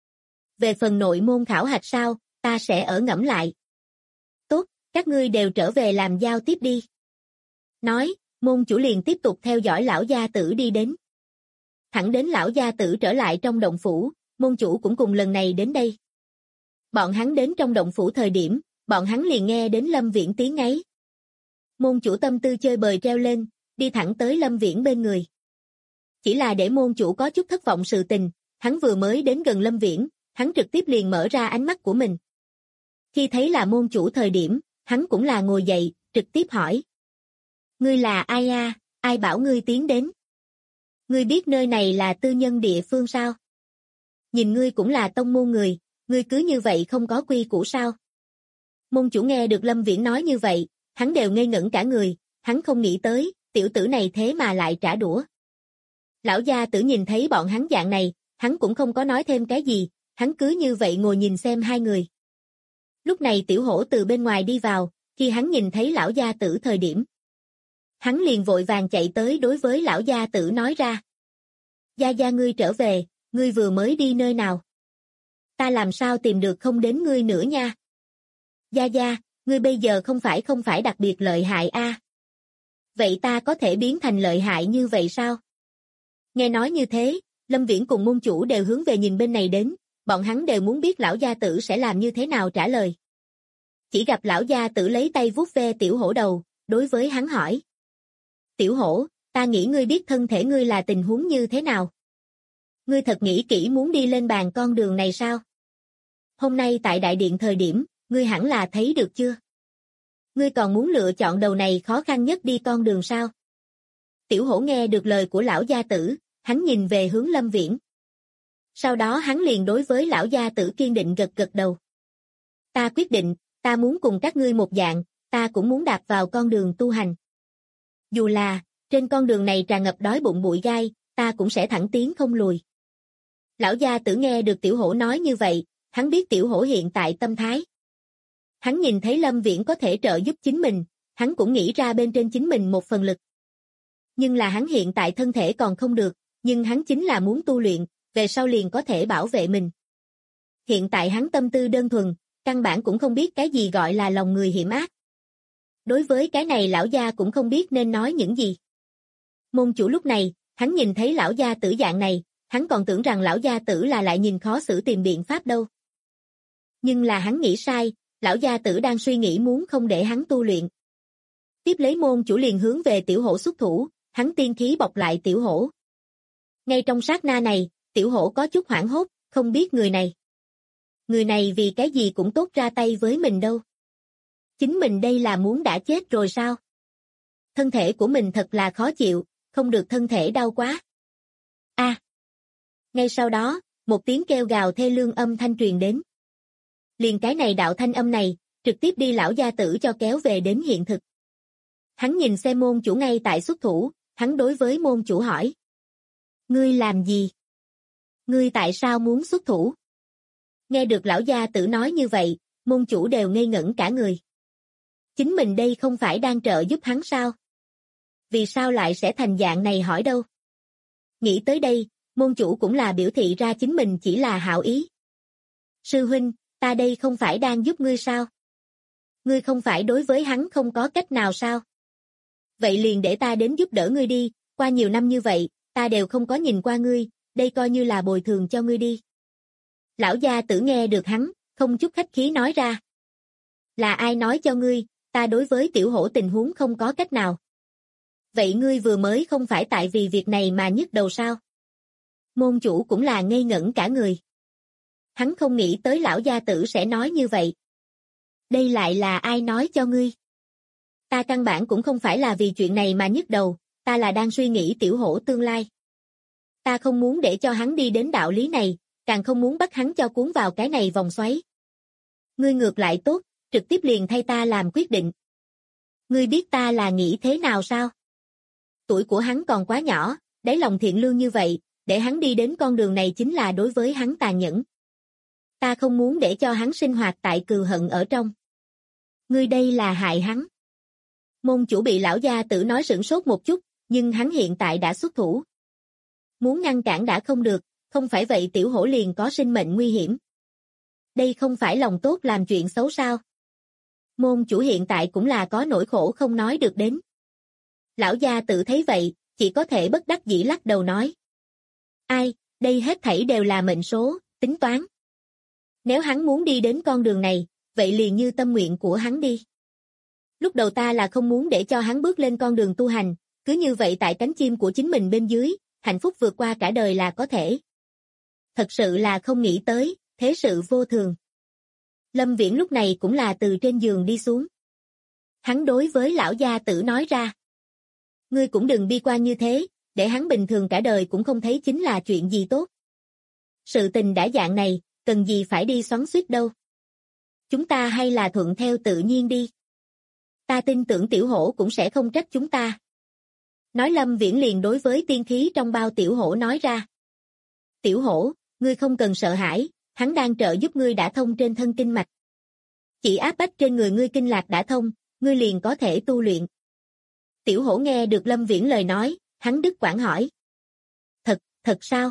Về phần nội môn khảo hạch sao, ta sẽ ở ngẫm lại. Tốt, các ngươi đều trở về làm giao tiếp đi. Nói, môn chủ liền tiếp tục theo dõi lão gia tử đi đến. thẳng đến lão gia tử trở lại trong động phủ, môn chủ cũng cùng lần này đến đây. Bọn hắn đến trong động phủ thời điểm, bọn hắn liền nghe đến Lâm Viễn tiếng ngáy. Môn chủ tâm tư chơi bời treo lên, đi thẳng tới Lâm Viễn bên người. Chỉ là để môn chủ có chút thất vọng sự tình, hắn vừa mới đến gần Lâm Viễn, hắn trực tiếp liền mở ra ánh mắt của mình. Khi thấy là môn chủ thời điểm, hắn cũng là ngồi dậy, trực tiếp hỏi. Ngươi là ai a? Ai bảo ngươi tiến đến? Ngươi biết nơi này là tư nhân địa phương sao? Nhìn ngươi cũng là tông môn người, ngươi cứ như vậy không có quy củ sao? Môn chủ nghe được Lâm Viễn nói như vậy, hắn đều ngây ngẩn cả người, hắn không nghĩ tới, tiểu tử này thế mà lại trả đũa. Lão gia tử nhìn thấy bọn hắn dạng này, hắn cũng không có nói thêm cái gì, hắn cứ như vậy ngồi nhìn xem hai người. Lúc này tiểu hổ từ bên ngoài đi vào, khi hắn nhìn thấy lão gia tử thời điểm. Hắn liền vội vàng chạy tới đối với lão gia tử nói ra. Gia gia ngươi trở về, ngươi vừa mới đi nơi nào? Ta làm sao tìm được không đến ngươi nữa nha? Gia gia, ngươi bây giờ không phải đặc biệt lợi hại a? Vậy ta có thể biến thành lợi hại như vậy sao? Nghe nói như thế, Lâm Viễn cùng môn chủ đều hướng về nhìn bên này đến, bọn hắn đều muốn biết lão gia tử sẽ làm như thế nào trả lời. Chỉ gặp lão gia tử lấy tay vuốt ve tiểu hổ đầu, đối với hắn hỏi. Tiểu hổ, ta nghĩ ngươi biết thân thể ngươi là tình huống như thế nào? Ngươi thật nghĩ kỹ muốn đi lên bàn con đường này sao? Hôm nay tại đại điện thời điểm, ngươi hẳn là thấy được chưa? Ngươi còn muốn lựa chọn đầu này khó khăn nhất đi con đường sao? Tiểu hổ nghe được lời của lão gia tử, hắn nhìn về hướng Lâm Viễn. Sau đó hắn liền đối với lão gia tử kiên định gật gật đầu. Ta quyết định, ta muốn cùng các ngươi một dạng, ta cũng muốn đạp vào con đường tu hành. Dù là, trên con đường này tràn ngập đói bụng bụi gai, ta cũng sẽ thẳng tiến không lùi. Lão gia tử nghe được tiểu hổ nói như vậy, hắn biết tiểu hổ hiện tại tâm thái. Hắn nhìn thấy Lâm Viễn có thể trợ giúp chính mình, hắn cũng nghĩ ra bên trên chính mình một phần lực. Nhưng là hắn hiện tại thân thể còn không được, nhưng hắn chính là muốn tu luyện, về sau liền có thể bảo vệ mình. Hiện tại hắn tâm tư đơn thuần, căn bản cũng không biết cái gì gọi là lòng người hiểm ác. Đối với cái này lão gia cũng không biết nên nói những gì. Môn chủ lúc này, hắn nhìn thấy lão gia tử dạng này, hắn còn tưởng rằng lão gia tử là lại nhìn khó xử tìm biện pháp đâu. Nhưng là hắn nghĩ sai, lão gia tử đang suy nghĩ muốn không để hắn tu luyện. Tiếp lấy môn chủ liền hướng về tiểu hổ xuất thủ, hắn tiên khí bọc lại tiểu hổ. Ngay trong sát na này, tiểu hổ có chút hoảng hốt, không biết người này. Người này vì cái gì cũng tốt ra tay với mình đâu. Chính mình đây là muốn đã chết rồi sao? Thân thể của mình thật là khó chịu, không được thân thể đau quá. A. Ngay sau đó, một tiếng kêu gào thê lương âm thanh truyền đến. Liền cái này đạo thanh âm này, trực tiếp đi lão gia tử cho kéo về đến hiện thực. Hắn nhìn xem môn chủ ngay tại xuất thủ, hắn đối với môn chủ hỏi. Ngươi làm gì? Ngươi tại sao muốn xuất thủ? Nghe được lão gia tử nói như vậy, môn chủ đều ngây ngẩn cả người. Chính mình đây không phải đang trợ giúp hắn sao? Vì sao lại sẽ thành dạng này hỏi đâu? Nghĩ tới đây, môn chủ cũng là biểu thị ra chính mình chỉ là hảo ý. Sư huynh, ta đây không phải đang giúp ngươi sao? Ngươi không phải đối với hắn không có cách nào sao? Vậy liền để ta đến giúp đỡ ngươi đi, qua nhiều năm như vậy, ta đều không có nhìn qua ngươi, đây coi như là bồi thường cho ngươi đi. Lão gia tử nghe được hắn, không chút khách khí nói ra. Là ai nói cho ngươi, ta đối với tiểu hổ tình huống không có cách nào. Vậy ngươi vừa mới không phải tại vì việc này mà nhức đầu sao? Môn chủ cũng là ngây ngẩn cả người. Hắn không nghĩ tới lão gia tử sẽ nói như vậy. Đây lại là ai nói cho ngươi? Ta căn bản cũng không phải là vì chuyện này mà nhức đầu, ta là đang suy nghĩ tiểu hổ tương lai. Ta không muốn để cho hắn đi đến đạo lý này, càng không muốn bắt hắn cho cuốn vào cái này vòng xoáy. Ngươi ngược lại tốt, trực tiếp liền thay ta làm quyết định. Ngươi biết ta là nghĩ thế nào sao? Tuổi của hắn còn quá nhỏ, đáy lòng thiện lương như vậy, để hắn đi đến con đường này chính là đối với hắn tàn nhẫn. Ta không muốn để cho hắn sinh hoạt tại cừu hận ở trong. Ngươi đây là hại hắn. Môn chủ bị lão gia tử nói sửng sốt một chút, nhưng hắn hiện tại đã xuất thủ. Muốn ngăn cản đã không được, không phải vậy tiểu hổ liền có sinh mệnh nguy hiểm. Đây không phải lòng tốt làm chuyện xấu sao? Môn chủ hiện tại cũng là có nỗi khổ không nói được đến. Lão gia tử thấy vậy, chỉ có thể bất đắc dĩ lắc đầu nói. Ai, đây hết thảy đều là mệnh số, tính toán. Nếu hắn muốn đi đến con đường này, vậy liền như tâm nguyện của hắn đi. Lúc đầu ta là không muốn để cho hắn bước lên con đường tu hành, cứ như vậy tại cánh chim của chính mình bên dưới, hạnh phúc vượt qua cả đời là có thể. Thật sự là không nghĩ tới, thế sự vô thường. Lâm Viễn lúc này cũng là từ trên giường đi xuống. Hắn đối với lão gia tử nói ra. Ngươi cũng đừng bi quan như thế, để hắn bình thường cả đời cũng không thấy chính là chuyện gì tốt. Sự tình đã dạng này, cần gì phải đi xoắn xuýt đâu. Chúng ta hay là thuận theo tự nhiên đi. Ta tin tưởng tiểu hổ cũng sẽ không trách chúng ta. Nói Lâm Viễn liền đối với tiên khí trong bao tiểu hổ nói ra. Tiểu hổ, ngươi không cần sợ hãi, hắn đang trợ giúp ngươi đả thông trên thân kinh mạch. Chỉ áp bách trên người ngươi kinh lạc đả thông, ngươi liền có thể tu luyện. Tiểu hổ nghe được Lâm Viễn lời nói, hắn đứt quãng hỏi. Thật sao?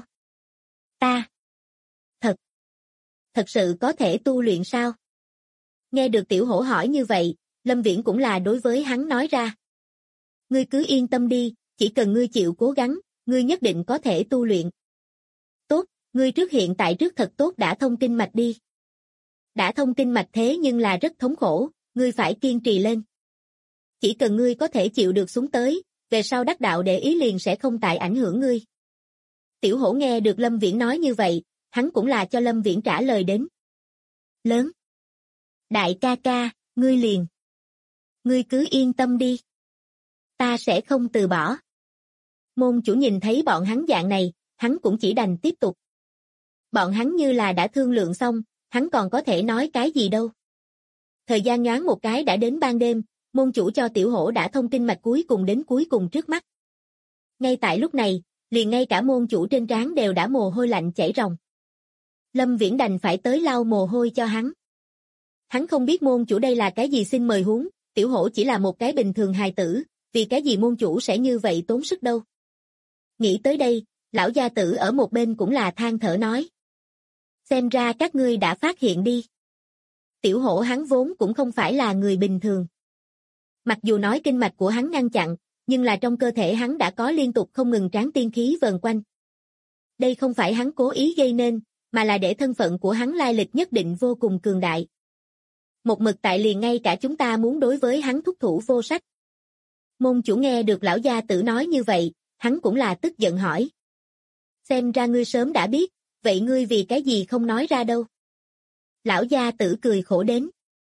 Thật sự có thể tu luyện sao? Nghe được tiểu hổ hỏi như vậy, Lâm Viễn cũng là đối với hắn nói ra. Ngươi cứ yên tâm đi, chỉ cần ngươi chịu cố gắng, ngươi nhất định có thể tu luyện. Tốt, ngươi hiện tại trước thật tốt đã thông kinh mạch đi. Đã thông kinh mạch thế nhưng là rất thống khổ, ngươi phải kiên trì lên. Chỉ cần ngươi có thể chịu được xuống tới, về sau đắc đạo để ý liền sẽ không tại ảnh hưởng ngươi. Tiểu hổ nghe được Lâm Viễn nói như vậy, hắn cũng là cho Lâm Viễn trả lời đến. Lớn. Đại ca ca, ngươi liền. Ngươi cứ yên tâm đi. Ta sẽ không từ bỏ. Môn chủ nhìn thấy bọn hắn dạng này, hắn cũng chỉ đành tiếp tục. Bọn hắn như là đã thương lượng xong, hắn còn có thể nói cái gì đâu. Thời gian nhoáng một cái đã đến ban đêm, môn chủ cho tiểu hổ đã thông kinh mạch cuối cùng đến cuối cùng trước mắt. Ngay tại lúc này, liền ngay cả môn chủ trên trán đều đã mồ hôi lạnh chảy ròng. Lâm Viễn đành phải tới lau mồ hôi cho hắn. Hắn không biết môn chủ đây là cái gì xin mời huống, tiểu hổ chỉ là một cái bình thường hài tử, vì cái gì môn chủ sẽ như vậy tốn sức đâu. Nghĩ tới đây, lão gia tử ở một bên cũng là than thở nói. Xem ra các ngươi đã phát hiện đi. Tiểu hổ hắn vốn cũng không phải là người bình thường. Mặc dù nói kinh mạch của hắn ngăn chặn, nhưng là trong cơ thể hắn đã có liên tục không ngừng tráng tiên khí vờn quanh. Đây không phải hắn cố ý gây nên, mà là để thân phận của hắn lai lịch nhất định vô cùng cường đại. Một mực tại liền ngay cả chúng ta muốn đối với hắn thúc thủ vô sách. Môn chủ nghe được lão gia tử nói như vậy, hắn cũng là tức giận hỏi. Xem ra ngươi sớm đã biết, vậy ngươi vì cái gì không nói ra đâu? Lão gia tử cười khổ đến.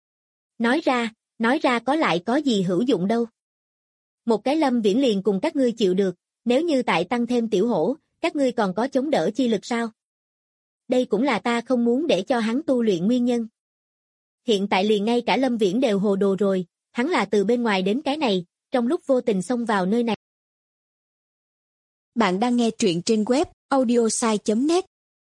Nói ra có lại có gì hữu dụng đâu. Một cái Lâm Viễn liền cùng các ngươi chịu được, nếu như tại tăng thêm tiểu hổ, các ngươi còn có chống đỡ chi lực sao? Đây cũng là ta không muốn để cho hắn tu luyện nguyên nhân. Hiện tại liền ngay cả Lâm Viễn đều hồ đồ rồi, hắn là từ bên ngoài đến cái này, trong lúc vô tình xông vào nơi này. Bạn đang nghe truyện trên web audiosai.net.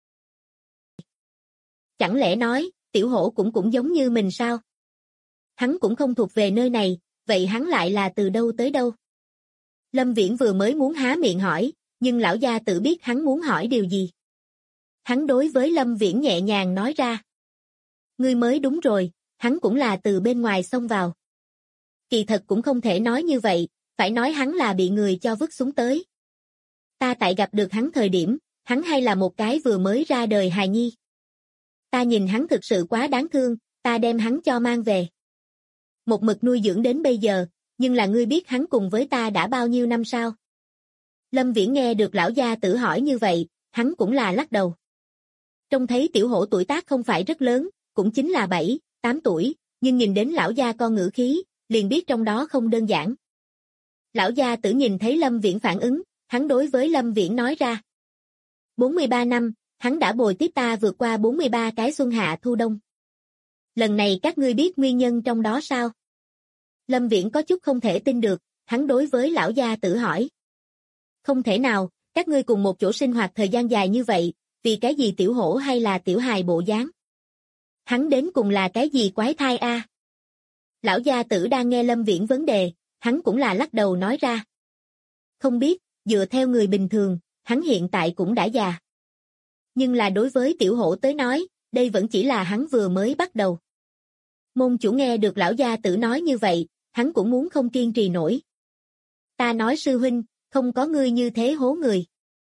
Chẳng lẽ nói, tiểu hổ cũng giống như mình sao? Hắn cũng không thuộc về nơi này, vậy hắn lại là từ đâu tới đâu? Lâm Viễn vừa mới muốn há miệng hỏi, nhưng lão gia tử biết hắn muốn hỏi điều gì. Hắn đối với Lâm Viễn nhẹ nhàng nói ra. Ngươi mới đúng rồi, hắn cũng là từ bên ngoài xông vào. Kỳ thật cũng không thể nói như vậy, phải nói hắn là bị người cho vứt xuống tới. Ta tại gặp được hắn thời điểm, hắn hay là một cái vừa mới ra đời hài nhi. Ta nhìn hắn thực sự quá đáng thương, ta đem hắn cho mang về. Một mực nuôi dưỡng đến bây giờ, nhưng là ngươi biết hắn cùng với ta đã bao nhiêu năm sao? Lâm Viễn nghe được lão gia tử hỏi như vậy, hắn cũng là lắc đầu. Trông thấy tiểu hổ tuổi tác không phải rất lớn, cũng chính là 7, 8 tuổi, nhưng nhìn đến lão gia con ngữ khí, liền biết trong đó không đơn giản. Lão gia tử nhìn thấy Lâm Viễn phản ứng, hắn đối với Lâm Viễn nói ra. 43 năm, hắn đã bồi tiếp ta vượt qua 43 cái xuân hạ thu đông. Lần này các ngươi biết nguyên nhân trong đó sao? Lâm Viễn có chút không thể tin được, hắn đối với lão gia tử hỏi. Không thể nào, các ngươi cùng một chỗ sinh hoạt thời gian dài như vậy, vì cái gì tiểu hổ hay là tiểu hài bộ dáng? Hắn đến cùng là cái gì quái thai a? Lão gia tử đang nghe Lâm Viễn vấn đề, hắn cũng là lắc đầu nói ra. Không biết, dựa theo người bình thường, hắn hiện tại cũng đã già. Nhưng là đối với tiểu hổ tới nói, đây vẫn chỉ là hắn vừa mới bắt đầu. Môn chủ nghe được lão gia tử nói như vậy, hắn cũng muốn không kiên trì nổi. Ta nói sư huynh, không có ngươi như thế hố người.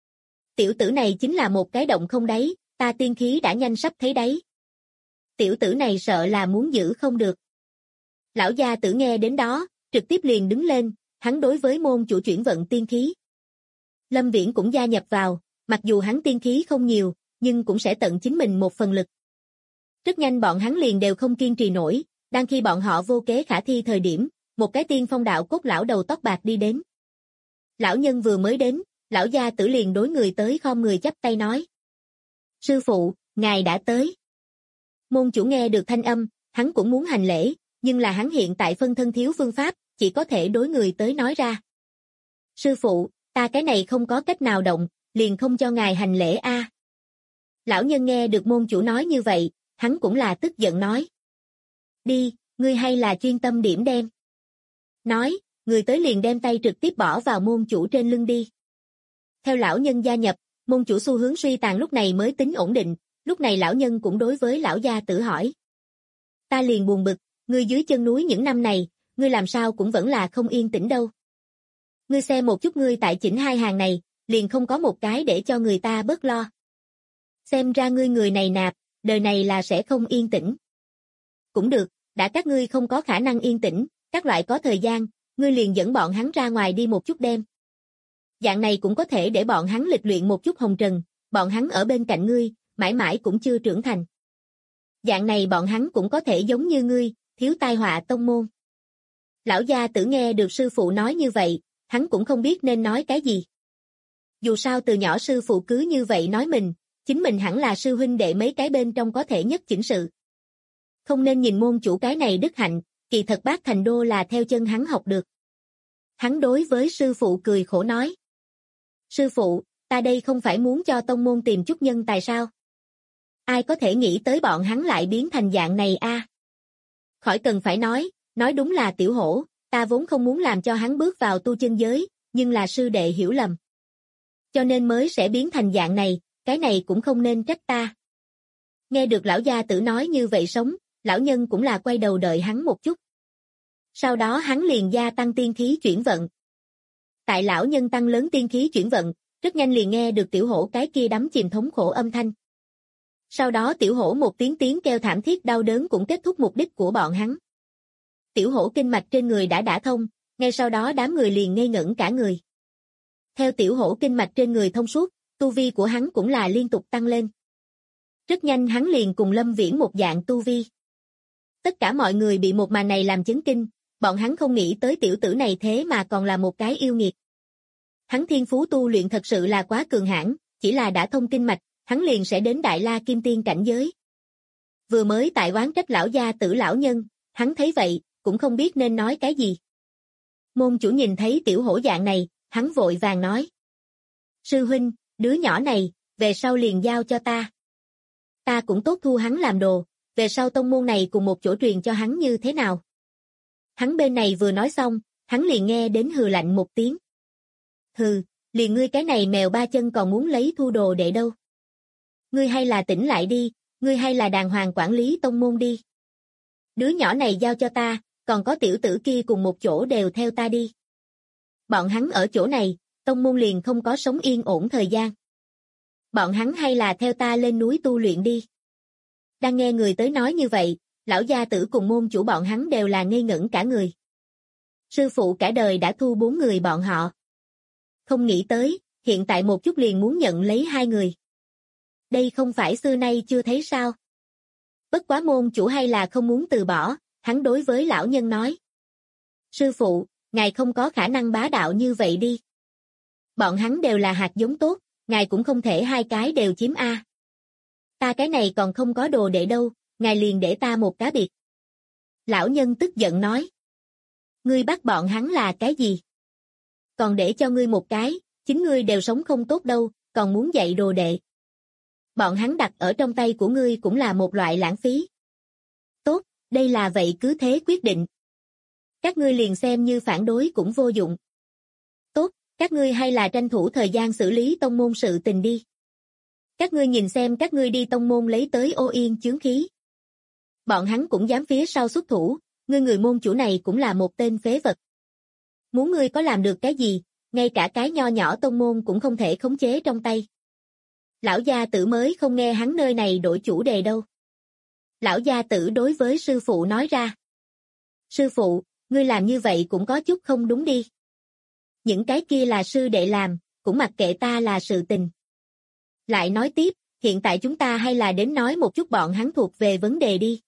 Tiểu tử này chính là một cái động không đáy, ta tiên khí đã nhanh sắp thấy đáy. Tiểu tử này sợ là muốn giữ không được. Lão gia tử nghe đến đó, trực tiếp liền đứng lên, hắn đối với môn chủ chuyển vận tiên khí. Lâm Viễn cũng gia nhập vào, mặc dù hắn tiên khí không nhiều, nhưng cũng sẽ tận chính mình một phần lực. Rất nhanh bọn hắn liền đều không kiên trì nổi, đang khi bọn họ vô kế khả thi thời điểm, một cái tiên phong đạo cốt lão đầu tóc bạc đi đến. Lão nhân vừa mới đến, lão gia tử liền đối người tới khom người chắp tay nói. Sư phụ, ngài đã tới. Môn chủ nghe được thanh âm, hắn cũng muốn hành lễ, nhưng là hắn hiện tại phân thân thiếu phương pháp, chỉ có thể đối người tới nói ra. Sư phụ, ta cái này không có cách nào động, liền không cho ngài hành lễ a. Lão nhân nghe được môn chủ nói như vậy, hắn cũng là tức giận nói. Đi, ngươi hay là chuyên tâm điểm đem. Nói, người tới liền đem tay trực tiếp bỏ vào môn chủ trên lưng đi. Theo lão nhân gia nhập, môn chủ xu hướng suy tàn lúc này mới tính ổn định, lúc này lão nhân cũng đối với lão gia tử hỏi. Ta liền buồn bực, ngươi dưới chân núi những năm này, ngươi làm sao cũng vẫn là không yên tĩnh đâu. Ngươi xem một chút ngươi tại chỉnh hai hàng này, liền không có một cái để cho người ta bớt lo. Xem ra ngươi người này nạp, đời này là sẽ không yên tĩnh. Cũng được, đã các ngươi không có khả năng yên tĩnh, các loại có thời gian, ngươi liền dẫn bọn hắn ra ngoài đi một chút đêm. Dạng này cũng có thể để bọn hắn lịch luyện một chút hồng trần, bọn hắn ở bên cạnh ngươi, mãi mãi cũng chưa trưởng thành. Dạng này bọn hắn cũng có thể giống như ngươi, thiếu tai họa tông môn. Lão gia tử nghe được sư phụ nói như vậy, hắn cũng không biết nên nói cái gì. Dù sao từ nhỏ sư phụ cứ như vậy nói mình, chính mình hẳn là sư huynh đệ mấy cái bên trong có thể nhất chỉnh sự. Không nên nhìn môn chủ cái này đức hạnh, kỳ thật Bát Thành Đô là theo chân hắn học được. Hắn đối với sư phụ cười khổ nói. Sư phụ, ta đây không phải muốn cho tông môn tìm chút nhân tài sao? Ai có thể nghĩ tới bọn hắn lại biến thành dạng này a? Khỏi cần phải nói đúng là tiểu hổ, ta vốn không muốn làm cho hắn bước vào tu chân giới, nhưng là sư đệ hiểu lầm. Cho nên mới sẽ biến thành dạng này, cái này cũng không nên trách ta. Nghe được lão gia tử nói như vậy sống, lão nhân cũng là quay đầu đợi hắn một chút. Sau đó hắn liền gia tăng tiên khí chuyển vận. Tại lão nhân tăng lớn tiên khí chuyển vận, rất nhanh liền nghe được tiểu hổ cái kia đắm chìm thống khổ âm thanh. Sau đó tiểu hổ một tiếng kêu thảm thiết đau đớn cũng kết thúc mục đích của bọn hắn. Tiểu hổ kinh mạch trên người đã thông, ngay sau đó đám người liền ngây ngẩn cả người. Theo tiểu hổ kinh mạch trên người thông suốt, tu vi của hắn cũng là liên tục tăng lên. Rất nhanh hắn liền cùng Lâm Viễn một dạng tu vi. Tất cả mọi người bị một màn này làm chấn kinh, bọn hắn không nghĩ tới tiểu tử này thế mà còn là một cái yêu nghiệt. Hắn thiên phú tu luyện thật sự là quá cường hãn, chỉ là đã thông kinh mạch, hắn liền sẽ đến Đại La Kim Tiên cảnh giới. Vừa mới tại oán trách lão gia tử lão nhân, hắn thấy vậy, cũng không biết nên nói cái gì. Môn chủ nhìn thấy tiểu hổ dạng này, hắn vội vàng nói. Sư huynh, đứa nhỏ này, về sau liền giao cho ta. Ta cũng tốt thu hắn làm đồ, về sau tông môn này cùng một chỗ truyền cho hắn như thế nào. Hắn bên này vừa nói xong, hắn liền nghe đến hừ lạnh một tiếng. Hừ, liền ngươi cái này mèo ba chân còn muốn lấy thu đồ đệ đâu. Ngươi hay là tỉnh lại đi, ngươi hay là đàng hoàng quản lý tông môn đi. Đứa nhỏ này giao cho ta, còn có tiểu tử kia cùng một chỗ đều theo ta đi. Bọn hắn ở chỗ này, tông môn liền không có sống yên ổn thời gian. Bọn hắn hay là theo ta lên núi tu luyện đi. Đang nghe người tới nói như vậy, lão gia tử cùng môn chủ bọn hắn đều là ngây ngẩn cả người. Sư phụ cả đời đã thu 4 người bọn họ. Không nghĩ tới, hiện tại một chút liền muốn nhận lấy 2 người. Đây không phải xưa nay chưa thấy sao. Bất quá môn chủ hay là không muốn từ bỏ, hắn đối với lão nhân nói. Sư phụ, ngài không có khả năng bá đạo như vậy đi. Bọn hắn đều là hạt giống tốt, ngài cũng không thể 2 cái đều chiếm a. Ta cái này còn không có đồ đệ đâu, ngài liền để ta một cá biệt. Lão nhân tức giận nói. Ngươi bắt bọn hắn là cái gì? Còn để cho ngươi một cái, chính ngươi đều sống không tốt đâu, còn muốn dạy đồ đệ. Bọn hắn đặt ở trong tay của ngươi cũng là một loại lãng phí. Tốt, đây là vậy cứ thế quyết định. Các ngươi liền xem như phản đối cũng vô dụng. Tốt, các ngươi hay là tranh thủ thời gian xử lý tông môn sự tình đi. Các ngươi nhìn xem các ngươi đi tông môn lấy tới ô yên chướng khí. Bọn hắn cũng dám phía sau xuất thủ, ngươi người môn chủ này cũng là một tên phế vật. Muốn ngươi có làm được cái gì, ngay cả cái nho nhỏ tông môn cũng không thể khống chế trong tay. Lão gia tử mới không nghe hắn nơi này đổi chủ đề đâu. Lão gia tử đối với sư phụ nói ra. Sư phụ, ngươi làm như vậy cũng có chút không đúng đi. Những cái kia là sư đệ làm, cũng mặc kệ ta là sự tình. Lại nói tiếp, hiện tại chúng ta hay là đến nói một chút bọn hắn thuộc về vấn đề đi.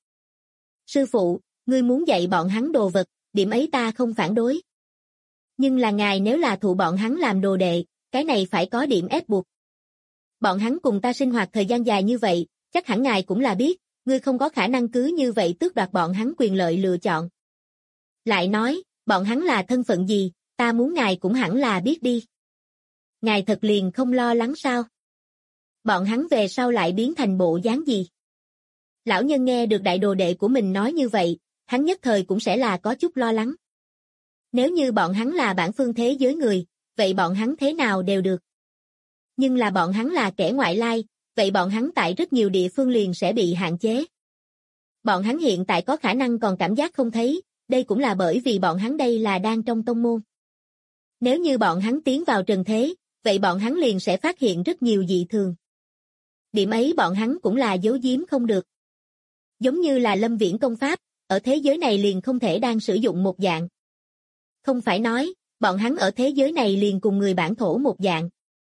Sư phụ, ngươi muốn dạy bọn hắn đồ vật, điểm ấy ta không phản đối. Nhưng là ngài nếu là thụ bọn hắn làm đồ đệ, cái này phải có điểm ép buộc. Bọn hắn cùng ta sinh hoạt thời gian dài như vậy, chắc hẳn ngài cũng là biết, ngươi không có khả năng cứ như vậy tước đoạt bọn hắn quyền lợi lựa chọn. Lại nói, bọn hắn là thân phận gì, ta muốn ngài cũng hẳn là biết đi. Ngài thật liền không lo lắng sao? Bọn hắn về sau lại biến thành bộ dáng gì? Lão nhân nghe được đại đồ đệ của mình nói như vậy, hắn nhất thời cũng sẽ là có chút lo lắng. Nếu như bọn hắn là bản phương thế giới người, vậy bọn hắn thế nào đều được. Nhưng là bọn hắn là kẻ ngoại lai, vậy bọn hắn tại rất nhiều địa phương liền sẽ bị hạn chế. Bọn hắn hiện tại có khả năng còn cảm giác không thấy, đây cũng là bởi vì bọn hắn đây là đang trong tông môn. Nếu như bọn hắn tiến vào trần thế, vậy bọn hắn liền sẽ phát hiện rất nhiều dị thường. Điểm ấy bọn hắn cũng là giấu giếm không được. Giống như là Lâm Viễn công pháp, ở thế giới này liền không thể đang sử dụng một dạng. Không phải nói, bọn hắn ở thế giới này liền cùng người bản thổ một dạng.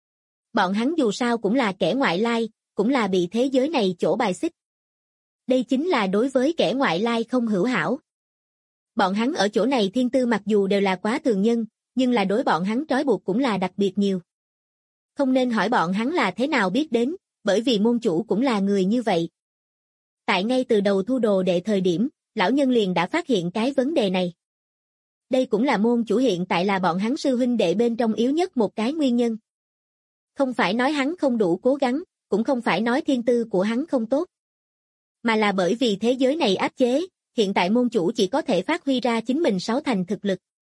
Bọn hắn dù sao cũng là kẻ ngoại lai, cũng là bị thế giới này chỗ bài xích. Đây chính là đối với kẻ ngoại lai không hữu hảo. Bọn hắn ở chỗ này thiên tư mặc dù đều là quá thường nhân, nhưng là đối bọn hắn trói buộc cũng là đặc biệt nhiều. Không nên hỏi bọn hắn là thế nào biết đến, bởi vì môn chủ cũng là người như vậy. Tại ngay từ đầu thu đồ đệ thời điểm, lão nhân liền đã phát hiện cái vấn đề này. Đây cũng là môn chủ hiện tại là bọn hắn sư huynh đệ bên trong yếu nhất một cái nguyên nhân. Không phải nói hắn không đủ cố gắng, cũng không phải nói thiên tư của hắn không tốt. Mà là bởi vì thế giới này áp chế, hiện tại môn chủ chỉ có thể phát huy ra chính mình 6 thành thực lực.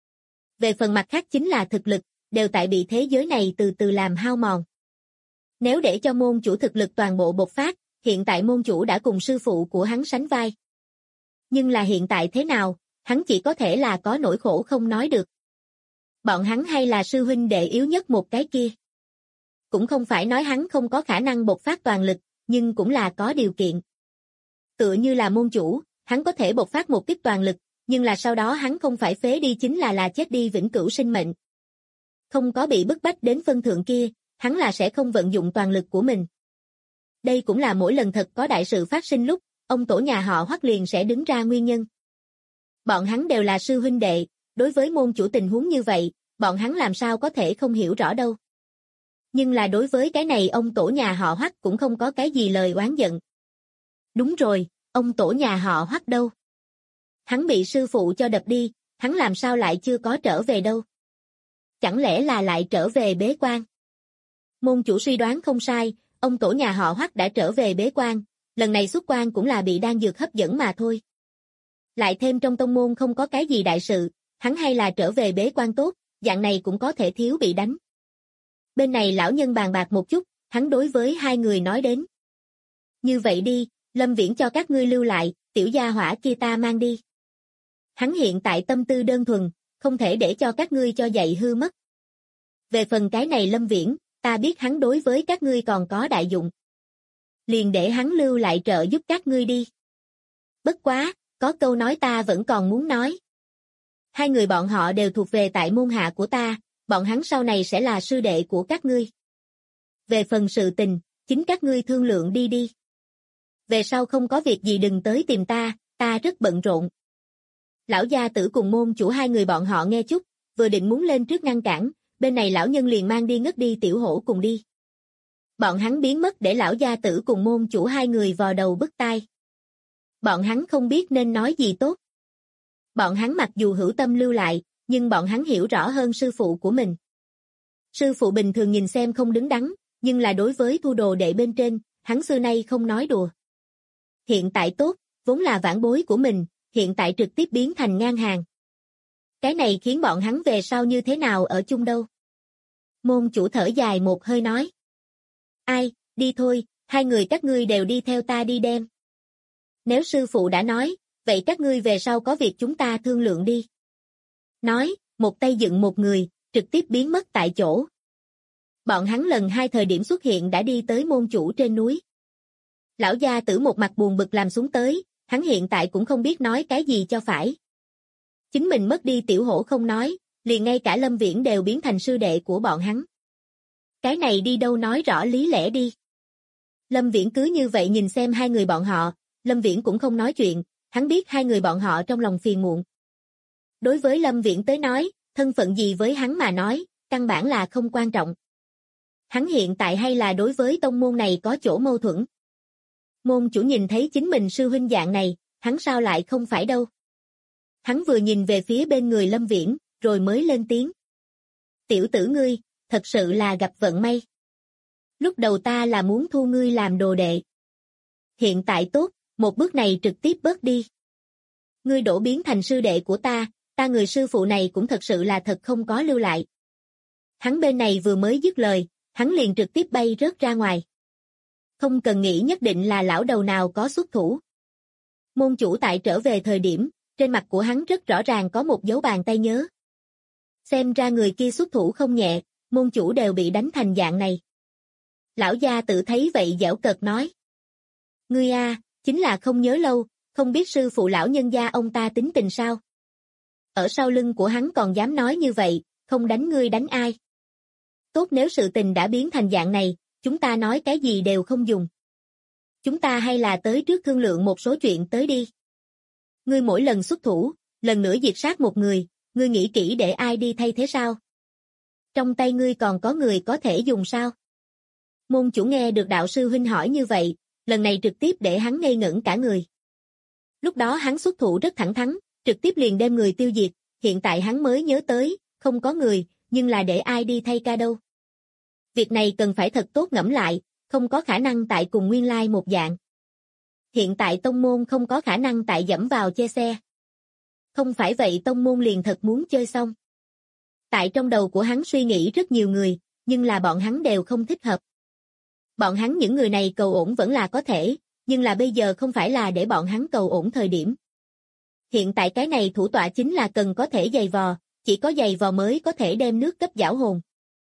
Về phần mặt khác chính là thực lực, đều tại bị thế giới này từ từ làm hao mòn. Nếu để cho môn chủ thực lực toàn bộ bộc phát, hiện tại môn chủ đã cùng sư phụ của hắn sánh vai. Nhưng là hiện tại thế nào, hắn chỉ có thể là có nỗi khổ không nói được. Bọn hắn hay là sư huynh đệ yếu nhất một cái kia. Cũng không phải nói hắn không có khả năng bộc phát toàn lực, nhưng cũng là có điều kiện. Tựa như là môn chủ, hắn có thể bộc phát một kích toàn lực, nhưng là sau đó hắn không phải phế đi chính là chết đi vĩnh cửu sinh mệnh. Không có bị bức bách đến phân thượng kia, hắn là sẽ không vận dụng toàn lực của mình. Đây cũng là mỗi lần thật có đại sự phát sinh lúc, ông tổ nhà họ Hoắc liền sẽ đứng ra nguyên nhân. Bọn hắn đều là sư huynh đệ, đối với môn chủ tình huống như vậy, bọn hắn làm sao có thể không hiểu rõ đâu. Nhưng là đối với cái này ông tổ nhà họ Hoắc cũng không có cái gì lời oán giận. Đúng rồi, ông tổ nhà họ Hoắc đâu? Hắn bị sư phụ cho đập đi, hắn làm sao lại chưa có trở về đâu? Chẳng lẽ là lại trở về bế quan? Môn chủ suy đoán không sai, ông tổ nhà họ Hoắc đã trở về bế quan, lần này xuất quan cũng là bị đan dược hấp dẫn mà thôi. Lại thêm trong tông môn không có cái gì đại sự, hắn hay là trở về bế quan tốt, dạng này cũng có thể thiếu bị đánh. Bên này lão nhân bàn bạc một chút, hắn đối với hai người nói đến. Như vậy đi, Lâm Viễn cho các ngươi lưu lại, tiểu gia hỏa kia ta mang đi. Hắn hiện tại tâm tư đơn thuần, không thể để cho các ngươi cho dạy hư mất. Về phần cái này Lâm Viễn, ta biết hắn đối với các ngươi còn có đại dụng. Liền để hắn lưu lại trợ giúp các ngươi đi. Bất quá, có câu nói ta vẫn còn muốn nói. Hai người bọn họ đều thuộc về tại môn hạ của ta, bọn hắn sau này sẽ là sư đệ của các ngươi. Về phần sự tình, chính các ngươi thương lượng đi đi. Về sau không có việc gì đừng tới tìm ta, ta rất bận rộn. Lão gia tử cùng môn chủ hai người bọn họ nghe chút, vừa định muốn lên trước ngăn cản, bên này lão nhân liền mang đi ngất đi tiểu hổ cùng đi. Bọn hắn biến mất để lão gia tử cùng môn chủ hai người vò đầu bứt tai. Bọn hắn không biết nên nói gì tốt. Bọn hắn mặc dù hữu tâm lưu lại, nhưng bọn hắn hiểu rõ hơn sư phụ của mình. Sư phụ bình thường nhìn xem không đứng đắn, nhưng là đối với thu đồ đệ bên trên, hắn xưa nay không nói đùa. Hiện tại tốt, vốn là vãn bối của mình, hiện tại trực tiếp biến thành ngang hàng. Cái này khiến bọn hắn về sau như thế nào ở chung đâu. Môn chủ thở dài một hơi nói. Ai, đi thôi, hai người các ngươi đều đi theo ta đi đem. Nếu sư phụ đã nói, vậy các ngươi về sau có việc chúng ta thương lượng đi. Nói, một tay dựng một người, trực tiếp biến mất tại chỗ. Bọn hắn lần 2 thời điểm xuất hiện đã đi tới môn chủ trên núi. Lão gia tử một mặt buồn bực làm xuống tới, hắn hiện tại cũng không biết nói cái gì cho phải. Chính mình mất đi tiểu hổ không nói, liền ngay cả Lâm Viễn đều biến thành sư đệ của bọn hắn. Cái này đi đâu nói rõ lý lẽ đi. Lâm Viễn cứ như vậy nhìn xem hai người bọn họ, Lâm Viễn cũng không nói chuyện, hắn biết hai người bọn họ trong lòng phiền muộn. Đối với Lâm Viễn tới nói, thân phận gì với hắn mà nói, căn bản là không quan trọng. Hắn hiện tại hay là đối với tông môn này có chỗ mâu thuẫn. Môn chủ nhìn thấy chính mình sư huynh dạng này, hắn sao lại không phải đâu. Hắn vừa nhìn về phía bên người Lâm Viễn, rồi mới lên tiếng. Tiểu tử ngươi, thật sự là gặp vận may. Lúc đầu ta là muốn thu ngươi làm đồ đệ. Hiện tại tốt, một bước này trực tiếp bớt đi. Ngươi đổ biến thành sư đệ của ta người sư phụ này cũng thật sự là thật không có lưu lại. Hắn bên này vừa mới dứt lời, hắn liền trực tiếp bay rớt ra ngoài. Không cần nghĩ nhất định là lão đầu nào có xuất thủ. Môn chủ tại trở về thời điểm, trên mặt của hắn rất rõ ràng có một dấu bàn tay nhớ. Xem ra người kia xuất thủ không nhẹ, môn chủ đều bị đánh thành dạng này. Lão gia tự thấy vậy giễu cợt nói. Ngươi a, chính là không nhớ lâu, không biết sư phụ lão nhân gia ông ta tính tình sao. Ở sau lưng của hắn còn dám nói như vậy, không đánh ngươi đánh ai. Tốt nếu sự tình đã biến thành dạng này, chúng ta nói cái gì đều không dùng. Chúng ta hay là tới trước thương lượng một số chuyện tới đi. Ngươi mỗi lần xuất thủ, lần nữa diệt sát một người, ngươi nghĩ kỹ để ai đi thay thế sao? Trong tay ngươi còn có người có thể dùng sao? Môn chủ nghe được đạo sư huynh hỏi như vậy, lần này trực tiếp để hắn ngây ngẩn cả người. Lúc đó hắn xuất thủ rất thẳng thắn, trực tiếp liền đem người tiêu diệt, hiện tại hắn mới nhớ tới, không có người, nhưng là để ai đi thay ca đâu. Việc này cần phải thật tốt ngẫm lại, không có khả năng tại cùng nguyên lai một dạng. Hiện tại tông môn không có khả năng tại dẫm vào che xe. Không phải vậy tông môn liền thật muốn chơi xong. Tại trong đầu của hắn suy nghĩ rất nhiều người, nhưng là bọn hắn đều không thích hợp. Bọn hắn những người này cầu ổn vẫn là có thể, nhưng là bây giờ không phải là để bọn hắn cầu ổn thời điểm. Hiện tại cái này thủ tọa chính là cần có thể giày vò, chỉ có giày vò mới có thể đem nước cấp giảo hồn.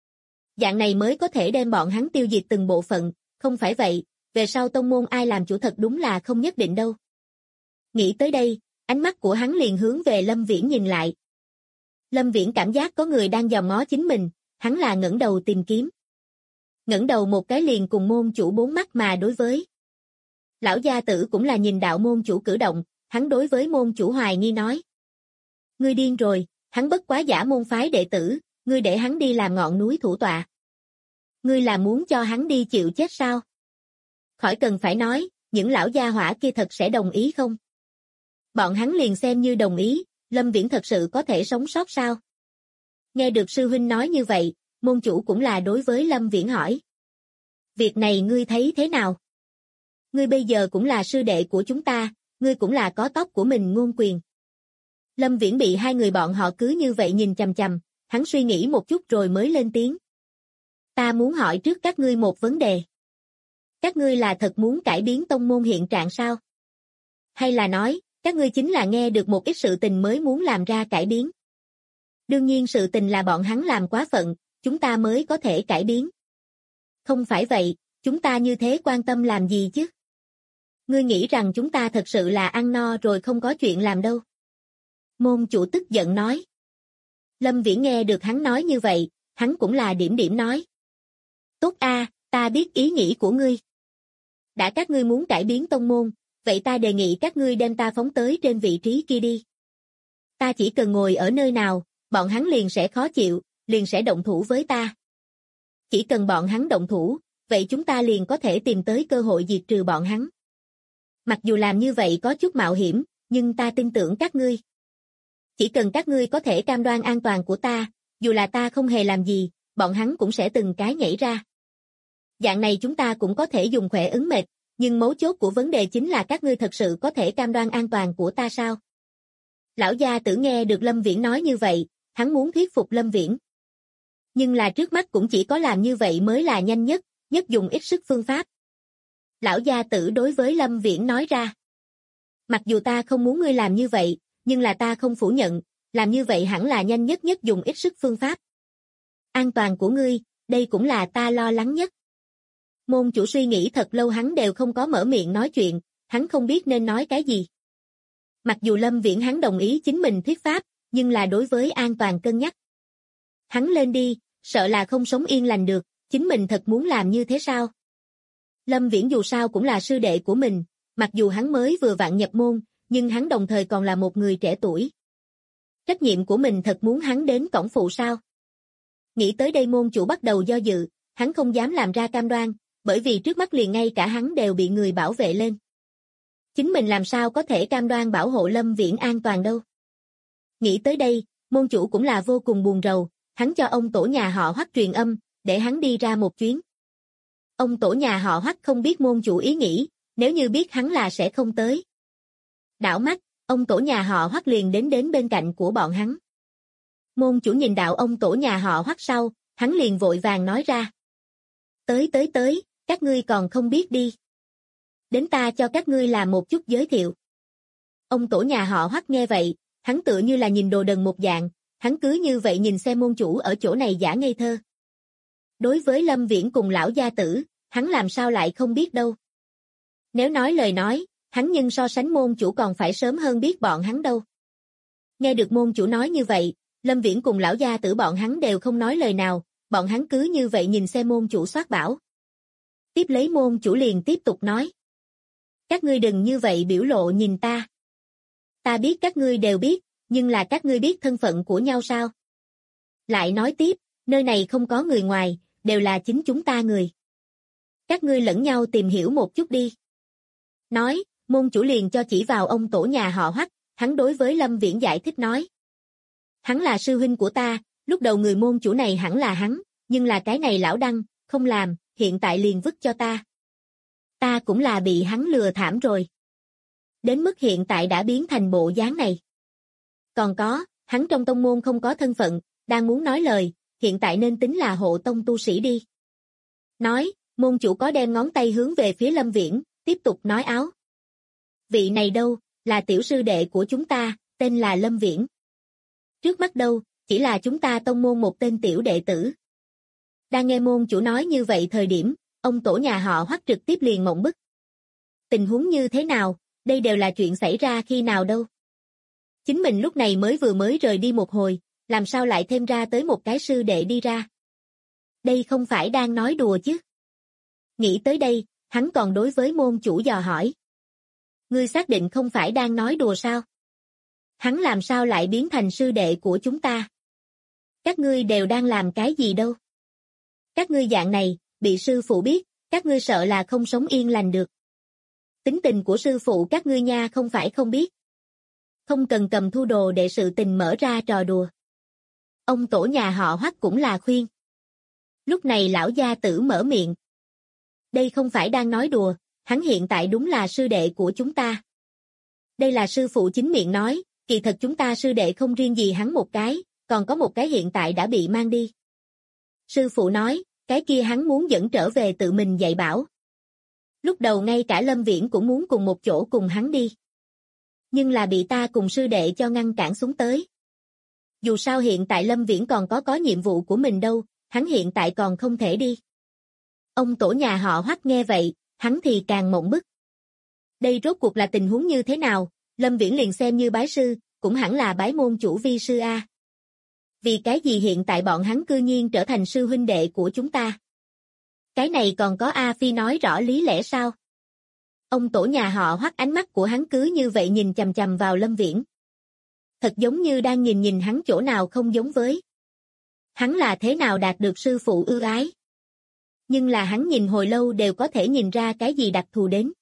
Dạng này mới có thể đem bọn hắn tiêu diệt từng bộ phận, không phải vậy, về sau tông môn ai làm chủ thật đúng là không nhất định đâu. Nghĩ tới đây, ánh mắt của hắn liền hướng về Lâm Viễn nhìn lại. Lâm Viễn cảm giác có người đang dòm ngó chính mình, hắn là ngẩng đầu tìm kiếm. Ngẩng đầu một cái liền cùng môn chủ bốn mắt mà đối với. Lão gia tử cũng là nhìn đạo môn chủ cử động, hắn đối với môn chủ hoài nghi nói. Ngươi điên rồi, hắn bất quá giả môn phái đệ tử, ngươi để hắn đi làm ngọn núi thủ tọa. Ngươi là muốn cho hắn đi chịu chết sao? Khỏi cần phải nói, những lão gia hỏa kia thật sẽ đồng ý không? Bọn hắn liền xem như đồng ý, Lâm Viễn thật sự có thể sống sót sao? Nghe được sư huynh nói như vậy, môn chủ cũng là đối với Lâm Viễn hỏi. Việc này ngươi thấy thế nào? Ngươi bây giờ cũng là sư đệ của chúng ta, ngươi cũng là có tóc của mình ngôn quyền. Lâm Viễn bị hai người bọn họ cứ như vậy nhìn chằm chằm, hắn suy nghĩ một chút rồi mới lên tiếng. Ta muốn hỏi trước các ngươi một vấn đề. Các ngươi là thật muốn cải biến tông môn hiện trạng sao? Hay là nói, các ngươi chính là nghe được một ít sự tình mới muốn làm ra cải biến? Đương nhiên sự tình là bọn hắn làm quá phận, chúng ta mới có thể cải biến. Không phải vậy, chúng ta như thế quan tâm làm gì chứ? Ngươi nghĩ rằng chúng ta thật sự là ăn no rồi không có chuyện làm đâu? Môn chủ tức giận nói. Lâm Viễn nghe được hắn nói như vậy, hắn cũng là điểm điểm nói. Tốt a, ta biết ý nghĩ của ngươi. Đã các ngươi muốn cải biến tông môn, vậy ta đề nghị các ngươi đem ta phóng tới trên vị trí kia đi. Ta chỉ cần ngồi ở nơi nào, bọn hắn liền sẽ khó chịu, liền sẽ động thủ với ta. Chỉ cần bọn hắn động thủ, vậy chúng ta liền có thể tìm tới cơ hội diệt trừ bọn hắn. Mặc dù làm như vậy có chút mạo hiểm, nhưng ta tin tưởng các ngươi. Chỉ cần các ngươi có thể cam đoan an toàn của ta, dù là ta không hề làm gì, bọn hắn cũng sẽ từng cái nhảy ra. Dạng này chúng ta cũng có thể dùng khỏe ứng mệt, nhưng mấu chốt của vấn đề chính là các ngươi thật sự có thể cam đoan an toàn của ta sao? Lão gia tử nghe được Lâm Viễn nói như vậy, hắn muốn thuyết phục Lâm Viễn. Nhưng là trước mắt cũng chỉ có làm như vậy mới là nhanh nhất, nhất dùng ít sức phương pháp. Lão gia tử đối với Lâm Viễn nói ra. Mặc dù ta không muốn ngươi làm như vậy, nhưng là ta không phủ nhận, làm như vậy hẳn là nhanh nhất nhất dùng ít sức phương pháp. An toàn của ngươi, đây cũng là ta lo lắng nhất. Môn chủ suy nghĩ thật lâu hắn đều không có mở miệng nói chuyện, hắn không biết nên nói cái gì. Mặc dù Lâm Viễn hắn đồng ý chính mình thuyết pháp, nhưng là đối với an toàn cân nhắc. Hắn lên đi, sợ là không sống yên lành được, chính mình thật muốn làm như thế sao? Lâm Viễn dù sao cũng là sư đệ của mình, mặc dù hắn mới vừa vặn nhập môn, nhưng hắn đồng thời còn là một người trẻ tuổi. Trách nhiệm của mình thật muốn hắn đến cổng phụ sao? Nghĩ tới đây môn chủ bắt đầu do dự, hắn không dám làm ra cam đoan, bởi vì trước mắt liền ngay cả hắn đều bị người bảo vệ lên. Chính mình làm sao có thể cam đoan bảo hộ Lâm Viễn an toàn đâu? Nghĩ tới đây, môn chủ cũng là vô cùng buồn rầu, hắn cho ông tổ nhà họ Hoắc truyền âm, để hắn đi ra một chuyến. Ông tổ nhà họ Hoắc không biết môn chủ ý nghĩ, nếu như biết hắn là sẽ không tới. Đảo mắt, ông tổ nhà họ Hoắc liền đến bên cạnh của bọn hắn. Môn chủ nhìn đạo ông tổ nhà họ Hoắc sau, hắn liền vội vàng nói ra. Tới, các ngươi còn không biết đi. Đến ta cho các ngươi làm một chút giới thiệu. Ông tổ nhà họ Hoắc nghe vậy, hắn tựa như là nhìn đồ đần một dạng, hắn cứ như vậy nhìn xem môn chủ ở chỗ này giả ngây thơ. Đối với Lâm Viễn cùng lão gia tử, hắn làm sao lại không biết đâu. Nếu nói lời nói, hắn nhưng so sánh môn chủ còn phải sớm hơn biết bọn hắn đâu. Nghe được môn chủ nói như vậy, Lâm Viễn cùng lão gia tử bọn hắn đều không nói lời nào, bọn hắn cứ như vậy nhìn xem môn chủ soát bảo. Tiếp lấy môn chủ liền tiếp tục nói. Các ngươi đừng như vậy biểu lộ nhìn ta. Ta biết các ngươi đều biết, nhưng là các ngươi biết thân phận của nhau sao? Lại nói tiếp, nơi này không có người ngoài, đều là chính chúng ta người. Các ngươi lẫn nhau tìm hiểu một chút đi. Nói, môn chủ liền cho chỉ vào ông tổ nhà họ Hoắc, hắn đối với Lâm Viễn giải thích nói. Hắn là sư huynh của ta, lúc đầu người môn chủ này hẳn là hắn, nhưng là cái này lão Đăng, không làm, hiện tại liền vứt cho ta. Ta cũng là bị hắn lừa thảm rồi. Đến mức hiện tại đã biến thành bộ dáng này. Còn có, hắn trong tông môn không có thân phận, đang muốn nói lời, hiện tại nên tính là hộ tông tu sĩ đi. Nói, môn chủ có đem ngón tay hướng về phía Lâm Viễn, tiếp tục nói áo. Vị này đâu, là tiểu sư đệ của chúng ta, tên là Lâm Viễn. Trước mắt đâu, chỉ là chúng ta tông môn một tên tiểu đệ tử. Đang nghe môn chủ nói như vậy thời điểm, ông tổ nhà họ Hoắc trực tiếp liền mộng bức. Tình huống như thế nào, đây đều là chuyện xảy ra khi nào đâu. Chính mình lúc này mới rời đi một hồi, làm sao lại thêm ra tới một cái sư đệ đi ra. Đây không phải đang nói đùa chứ. Nghĩ tới đây, hắn còn đối với môn chủ dò hỏi. Ngươi xác định không phải đang nói đùa sao? Hắn làm sao lại biến thành sư đệ của chúng ta? Các ngươi đều đang làm cái gì đâu? Các ngươi dạng này, bị sư phụ biết, các ngươi sợ là không sống yên lành được. Tính tình của sư phụ các ngươi nha không phải không biết. Không cần cầm thu đồ để sự tình mở ra trò đùa. Ông tổ nhà họ Hoắc cũng là khuyên. Lúc này lão gia tử mở miệng. Đây không phải đang nói đùa, hắn hiện tại đúng là sư đệ của chúng ta. Đây là sư phụ chính miệng nói, kỳ thật chúng ta sư đệ không riêng gì hắn một cái, còn có một cái hiện tại đã bị mang đi. Sư phụ nói, cái kia hắn muốn dẫn trở về tự mình dạy bảo. Lúc đầu ngay cả Lâm Viễn cũng muốn cùng một chỗ cùng hắn đi. Nhưng là bị ta cùng sư đệ cho ngăn cản xuống tới. Dù sao hiện tại Lâm Viễn còn có nhiệm vụ của mình đâu, hắn hiện tại còn không thể đi. Ông tổ nhà họ Hoắc nghe vậy, hắn thì càng mộng bức. Đây rốt cuộc là tình huống như thế nào, Lâm Viễn liền xem như bái sư, cũng hẳn là bái môn chủ vi sư a. Vì cái gì hiện tại bọn hắn cư nhiên trở thành sư huynh đệ của chúng ta? Cái này còn có A Phi nói rõ lý lẽ sao? Ông tổ nhà họ Hoắc ánh mắt của hắn cứ như vậy nhìn chằm chằm vào Lâm Viễn. Thật giống như đang nhìn hắn chỗ nào không giống với. Hắn là thế nào đạt được sư phụ ưu ái? Nhưng là hắn nhìn hồi lâu đều có thể nhìn ra cái gì đặc thù đến.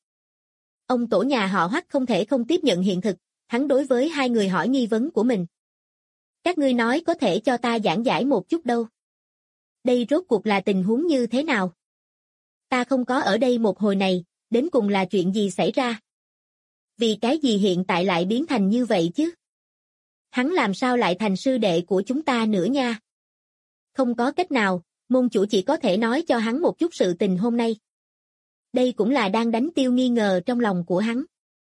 Ông tổ nhà họ Hoắc không thể không tiếp nhận hiện thực, hắn đối với hai người hỏi nghi vấn của mình. Các ngươi nói có thể cho ta giảng giải một chút đâu. Đây rốt cuộc là tình huống như thế nào? Ta không có ở đây một hồi này, đến cùng là chuyện gì xảy ra? Vì cái gì hiện tại lại biến thành như vậy chứ? Hắn làm sao lại thành sư đệ của chúng ta nữa nha? Không có cách nào, môn chủ chỉ có thể nói cho hắn một chút sự tình hôm nay. Đây cũng là đang đánh tiêu nghi ngờ trong lòng của hắn.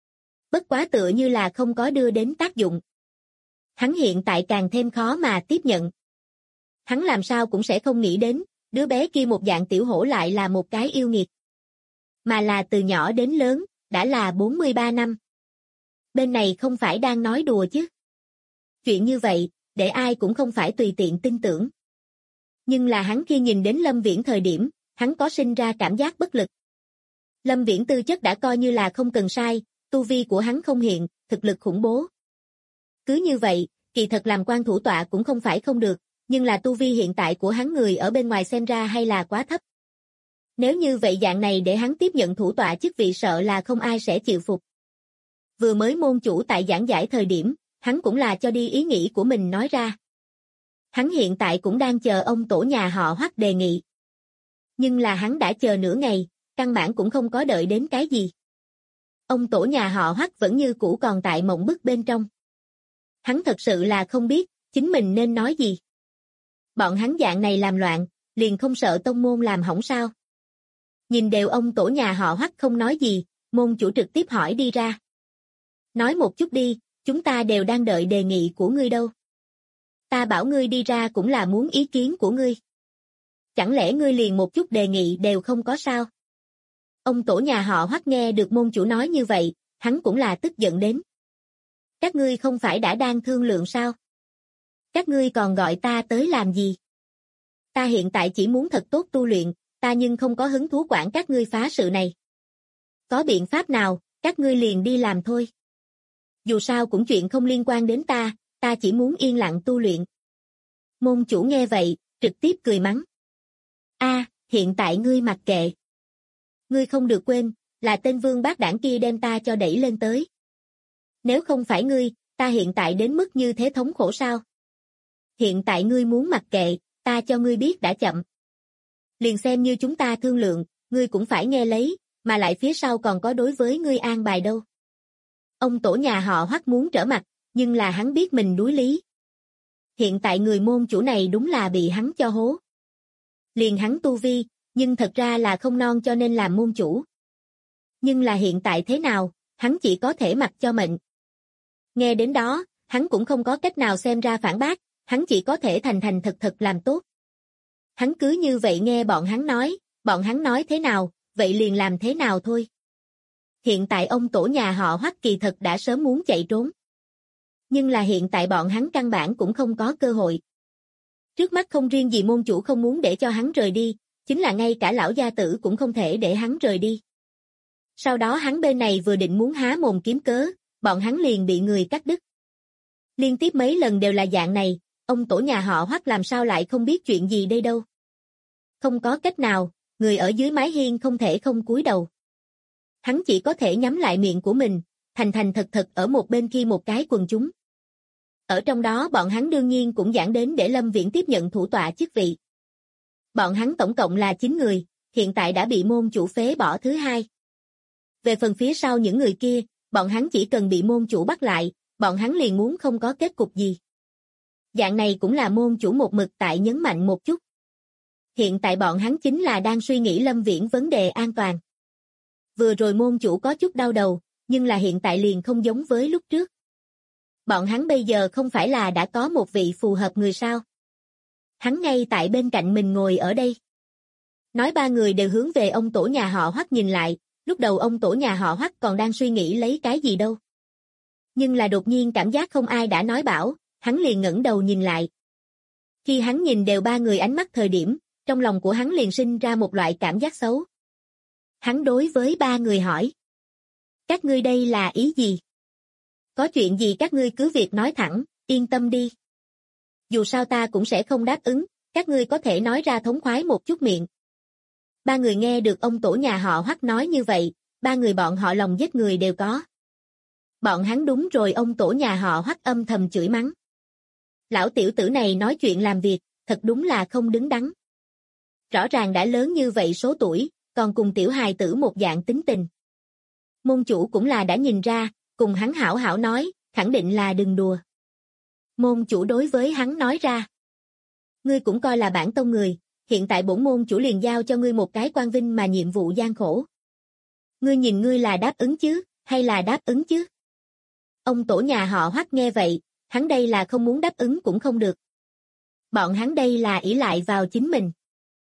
Bất quá tựa như là không có đưa đến tác dụng. Hắn hiện tại càng thêm khó mà tiếp nhận. Hắn làm sao cũng sẽ không nghĩ đến, đứa bé kia một dạng tiểu hổ lại là một cái yêu nghiệt. Mà là từ nhỏ đến lớn, đã là 43 năm. Bên này không phải đang nói đùa chứ. Chuyện như vậy, để ai cũng không phải tùy tiện tin tưởng. Nhưng là hắn khi nhìn đến Lâm Viễn thời điểm, hắn có sinh ra cảm giác bất lực. Lâm Viễn tư chất đã coi như là không cần sai, tu vi của hắn không hiện, thực lực khủng bố. Cứ như vậy, kỳ thật làm quan thủ tọa cũng không phải không được, nhưng là tu vi hiện tại của hắn người ở bên ngoài xem ra hay là quá thấp. Nếu như vậy dạng này để hắn tiếp nhận thủ tọa chức vị sợ là không ai sẽ chịu phục. Vừa mới môn chủ tại giảng giải thời điểm, hắn cũng là cho đi ý nghĩ của mình nói ra. Hắn hiện tại cũng đang chờ ông tổ nhà họ Hoắc đề nghị. Nhưng là hắn đã chờ nửa ngày, căn bản cũng không có đợi đến cái gì. Ông tổ nhà họ Hoắc vẫn như cũ còn tại mộng bức bên trong. Hắn thật sự là không biết, chính mình nên nói gì. Bọn hắn dạng này làm loạn, liền không sợ tông môn làm hỏng sao. Nhìn đều ông tổ nhà họ Hoắc không nói gì, môn chủ trực tiếp hỏi đi ra. Nói một chút đi, chúng ta đều đang đợi đề nghị của ngươi đâu. Ta bảo ngươi đi ra cũng là muốn ý kiến của ngươi. Chẳng lẽ ngươi liền một chút đề nghị đều không có sao? Ông tổ nhà họ Hoắc nghe được môn chủ nói như vậy, hắn cũng là tức giận đến. Các ngươi không phải đã đang thương lượng sao? Các ngươi còn gọi ta tới làm gì? Ta hiện tại chỉ muốn thật tốt tu luyện, ta nhưng không có hứng thú quản các ngươi phá sự này. Có biện pháp nào, các ngươi liền đi làm thôi. Dù sao cũng chuyện không liên quan đến ta chỉ muốn yên lặng tu luyện. Môn chủ nghe vậy, trực tiếp cười mắng. Hiện tại ngươi mặc kệ. Ngươi không được quên, là tên vương bát đảng kia đem ta cho đẩy lên tới. Nếu không phải ngươi, ta hiện tại đến mức như thế thống khổ sao? Hiện tại ngươi muốn mặc kệ, ta cho ngươi biết đã chậm. Liền xem như chúng ta thương lượng, ngươi cũng phải nghe lấy, mà lại phía sau còn có đối với ngươi an bài đâu. Ông tổ nhà họ Hoắc muốn trở mặt, nhưng là hắn biết mình đuối lý. Hiện tại người môn chủ này đúng là bị hắn cho hố. Liền hắn tu vi, nhưng thật ra là không non cho nên làm môn chủ. Nhưng là hiện tại thế nào, hắn chỉ có thể mặc cho mệnh. Nghe đến đó, hắn cũng không có cách nào xem ra phản bác, hắn chỉ có thể thành thành thật thật làm tốt. Hắn cứ như vậy nghe bọn hắn nói thế nào, vậy liền làm thế nào thôi. Hiện tại ông tổ nhà họ Hoắc kỳ thật đã sớm muốn chạy trốn. Nhưng là hiện tại bọn hắn căn bản cũng không có cơ hội. Trước mắt không riêng gì môn chủ không muốn để cho hắn rời đi, chính là ngay cả lão gia tử cũng không thể để hắn rời đi. Sau đó hắn bên này vừa định muốn há mồm kiếm cớ, bọn hắn liền bị người cắt đứt. Liên tiếp mấy lần đều là dạng này, ông tổ nhà họ Hoắc làm sao lại không biết chuyện gì đây đâu. Không có cách nào, người ở dưới mái hiên không thể không cúi đầu. Hắn chỉ có thể nhắm lại miệng của mình, thành thành thật thật ở một bên khi một cái quần chúng. Ở trong đó bọn hắn đương nhiên cũng giảng đến để Lâm Viễn tiếp nhận thủ tọa chức vị. Bọn hắn tổng cộng là 9 người, hiện tại đã bị môn chủ phế bỏ thứ 2. Về phần phía sau những người kia, bọn hắn chỉ cần bị môn chủ bắt lại, bọn hắn liền muốn không có kết cục gì. Dạng này cũng là môn chủ một mực tại nhấn mạnh một chút. Hiện tại bọn hắn chính là đang suy nghĩ Lâm Viễn vấn đề an toàn. Vừa rồi môn chủ có chút đau đầu, nhưng là hiện tại liền không giống với lúc trước. Bọn hắn bây giờ không phải là đã có một vị phù hợp người sao? Hắn ngay tại bên cạnh mình ngồi ở đây. Nói ba người đều hướng về ông tổ nhà họ Hoắc nhìn lại, lúc đầu ông tổ nhà họ Hoắc còn đang suy nghĩ lấy cái gì đâu. Nhưng là đột nhiên cảm giác không ai đã nói bảo, hắn liền ngẩng đầu nhìn lại. Khi hắn nhìn đều ba người ánh mắt thời điểm, trong lòng của hắn liền sinh ra một loại cảm giác xấu. Hắn đối với ba người hỏi. Các ngươi đây là ý gì? Có chuyện gì các ngươi cứ việc nói thẳng, yên tâm đi. Dù sao ta cũng sẽ không đáp ứng, các ngươi có thể nói ra thống khoái một chút miệng. Ba người nghe được ông tổ nhà họ Hoắc nói như vậy, ba người bọn họ lòng giết người đều có. Bọn hắn đúng rồi ông tổ nhà họ Hoắc âm thầm chửi mắng. Lão tiểu tử này nói chuyện làm việc, thật đúng là không đứng đắn. Rõ ràng đã lớn như vậy số tuổi, còn cùng tiểu hài tử một dạng tính tình. Môn chủ cũng là đã nhìn ra, cùng hắn hảo hảo nói, khẳng định là đừng đùa. Môn chủ đối với hắn nói ra. Ngươi cũng coi là bản tông người, hiện tại bổn môn chủ liền giao cho ngươi một cái quan vinh mà nhiệm vụ gian khổ. Ngươi nhìn ngươi là đáp ứng chứ, hay là đáp ứng chứ? Ông tổ nhà họ Hoắc nghe vậy, hắn đây là không muốn đáp ứng cũng không được. Bọn hắn đây là ỷ lại vào chính mình.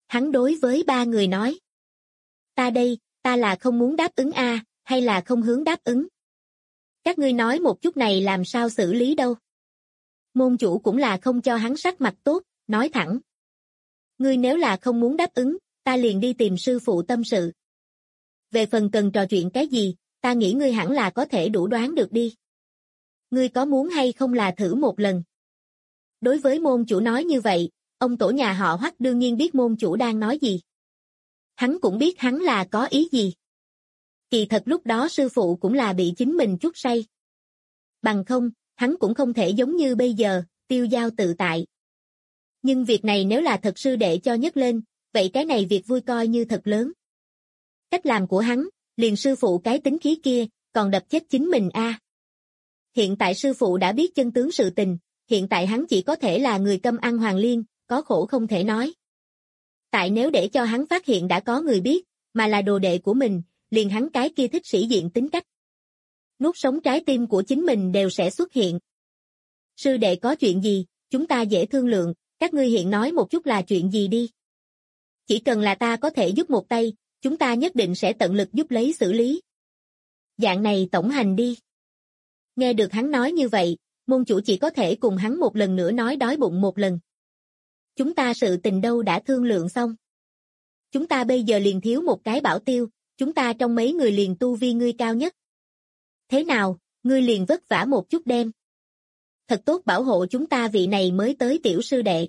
Hắn đối với ba người nói. Ta đây, ta là không muốn đáp ứng a, hay là không hướng đáp ứng? Các ngươi nói một chút này làm sao xử lý đâu? Môn chủ cũng là không cho hắn sắc mặt tốt, nói thẳng. Ngươi nếu là không muốn đáp ứng, ta liền đi tìm sư phụ tâm sự. Về phần cần trò chuyện cái gì, ta nghĩ ngươi hẳn là có thể đủ đoán được đi. Ngươi có muốn hay không là thử một lần? Đối với môn chủ nói như vậy, ông tổ nhà họ Hoắc đương nhiên biết môn chủ đang nói gì. Hắn cũng biết hắn là có ý gì. Kỳ thật lúc đó sư phụ cũng là bị chính mình chuốc say. Bằng không, hắn cũng không thể giống như bây giờ, tiêu dao tự tại. Nhưng việc này nếu là thật sư đệ cho nhấc lên, vậy cái này việc vui coi như thật lớn. Cách làm của hắn, liền sư phụ cái tính khí kia, còn đập chết chính mình a. Hiện tại sư phụ đã biết chân tướng sự tình, hiện tại hắn chỉ có thể là người câm ăn hoàng liên, có khổ không thể nói. Tại nếu để cho hắn phát hiện đã có người biết, mà là đồ đệ của mình, liền hắn cái kia thích sĩ diện tính cách. Nuốt sống trái tim của chính mình đều sẽ xuất hiện. Sư đệ có chuyện gì, chúng ta dễ thương lượng, các ngươi hiện nói một chút là chuyện gì đi. Chỉ cần là ta có thể giúp một tay, chúng ta nhất định sẽ tận lực giúp lấy xử lý. Dạng này tổng hành đi. Nghe được hắn nói như vậy, môn chủ chỉ có thể cùng hắn một lần nữa nói đói bụng một lần. Chúng ta sự tình đâu đã thương lượng xong. Chúng ta bây giờ liền thiếu một cái bảo tiêu, chúng ta trong mấy người liền tu vi ngươi cao nhất. Thế nào, ngươi liền vất vả một chút đem. Thật tốt bảo hộ chúng ta vị này mới tới tiểu sư đệ.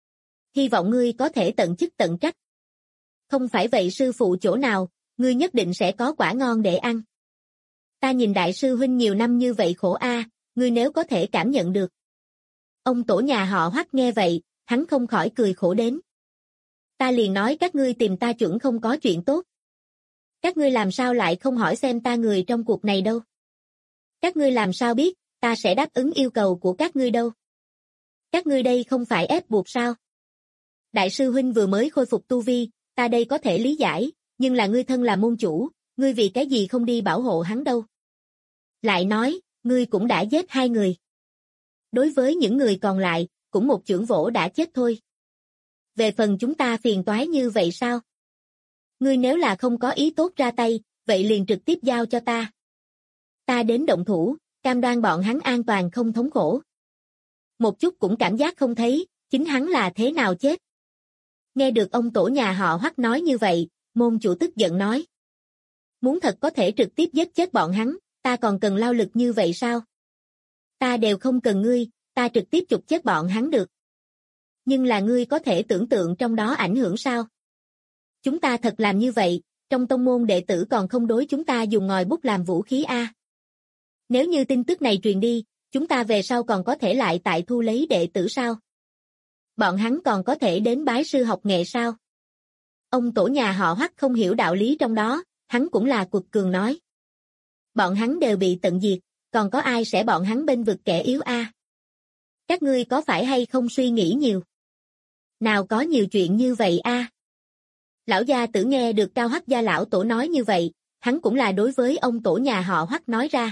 Hy vọng ngươi có thể tận chức tận trách. Không phải vậy sư phụ chỗ nào, ngươi nhất định sẽ có quả ngon để ăn. Ta nhìn đại sư huynh nhiều năm như vậy khổ a, ngươi nếu có thể cảm nhận được. Ông tổ nhà họ Hoắc nghe vậy, hắn không khỏi cười khổ đến. Ta liền nói các ngươi tìm ta chuẩn không có chuyện tốt. Các ngươi làm sao lại không hỏi xem ta người trong cuộc này đâu? Các ngươi làm sao biết, ta sẽ đáp ứng yêu cầu của các ngươi đâu? Các ngươi đây không phải ép buộc sao? Đại sư huynh vừa mới khôi phục tu vi, ta đây có thể lý giải, nhưng là ngươi thân là môn chủ, ngươi vì cái gì không đi bảo hộ hắn đâu? Lại nói, ngươi cũng đã giết 2 người. Đối với những người còn lại, cũng một chưởng vỗ đã chết thôi. Về phần chúng ta phiền toái như vậy sao? Ngươi nếu là không có ý tốt ra tay, vậy liền trực tiếp giao cho ta. Ta đến động thủ, cam đoan bọn hắn an toàn không thống khổ. Một chút cũng cảm giác không thấy, chính hắn là thế nào chết. Nghe được ông tổ nhà họ Hoắc nói như vậy, môn chủ tức giận nói. Muốn thật có thể trực tiếp giết chết bọn hắn, ta còn cần lao lực như vậy sao? Ta đều không cần ngươi, ta trực tiếp chụp chết bọn hắn được. Nhưng là ngươi có thể tưởng tượng trong đó ảnh hưởng sao? Chúng ta thật làm như vậy, trong tông môn đệ tử còn không đối chúng ta dùng ngòi bút làm vũ khí a. Nếu như tin tức này truyền đi, chúng ta về sau còn có thể lại tại thu lấy đệ tử sao? Bọn hắn còn có thể đến bái sư học nghệ sao? Ông tổ nhà họ Hoắc không hiểu đạo lý trong đó, hắn cũng là cuột cường nói. Bọn hắn đều bị tận diệt, còn có ai sẽ bọn hắn bên vực kẻ yếu a? Các ngươi có phải hay không suy nghĩ nhiều? Nào có nhiều chuyện như vậy a? Lão gia tử nghe được Cao Hắc gia lão tổ nói như vậy, hắn cũng là đối với ông tổ nhà họ Hoắc nói ra.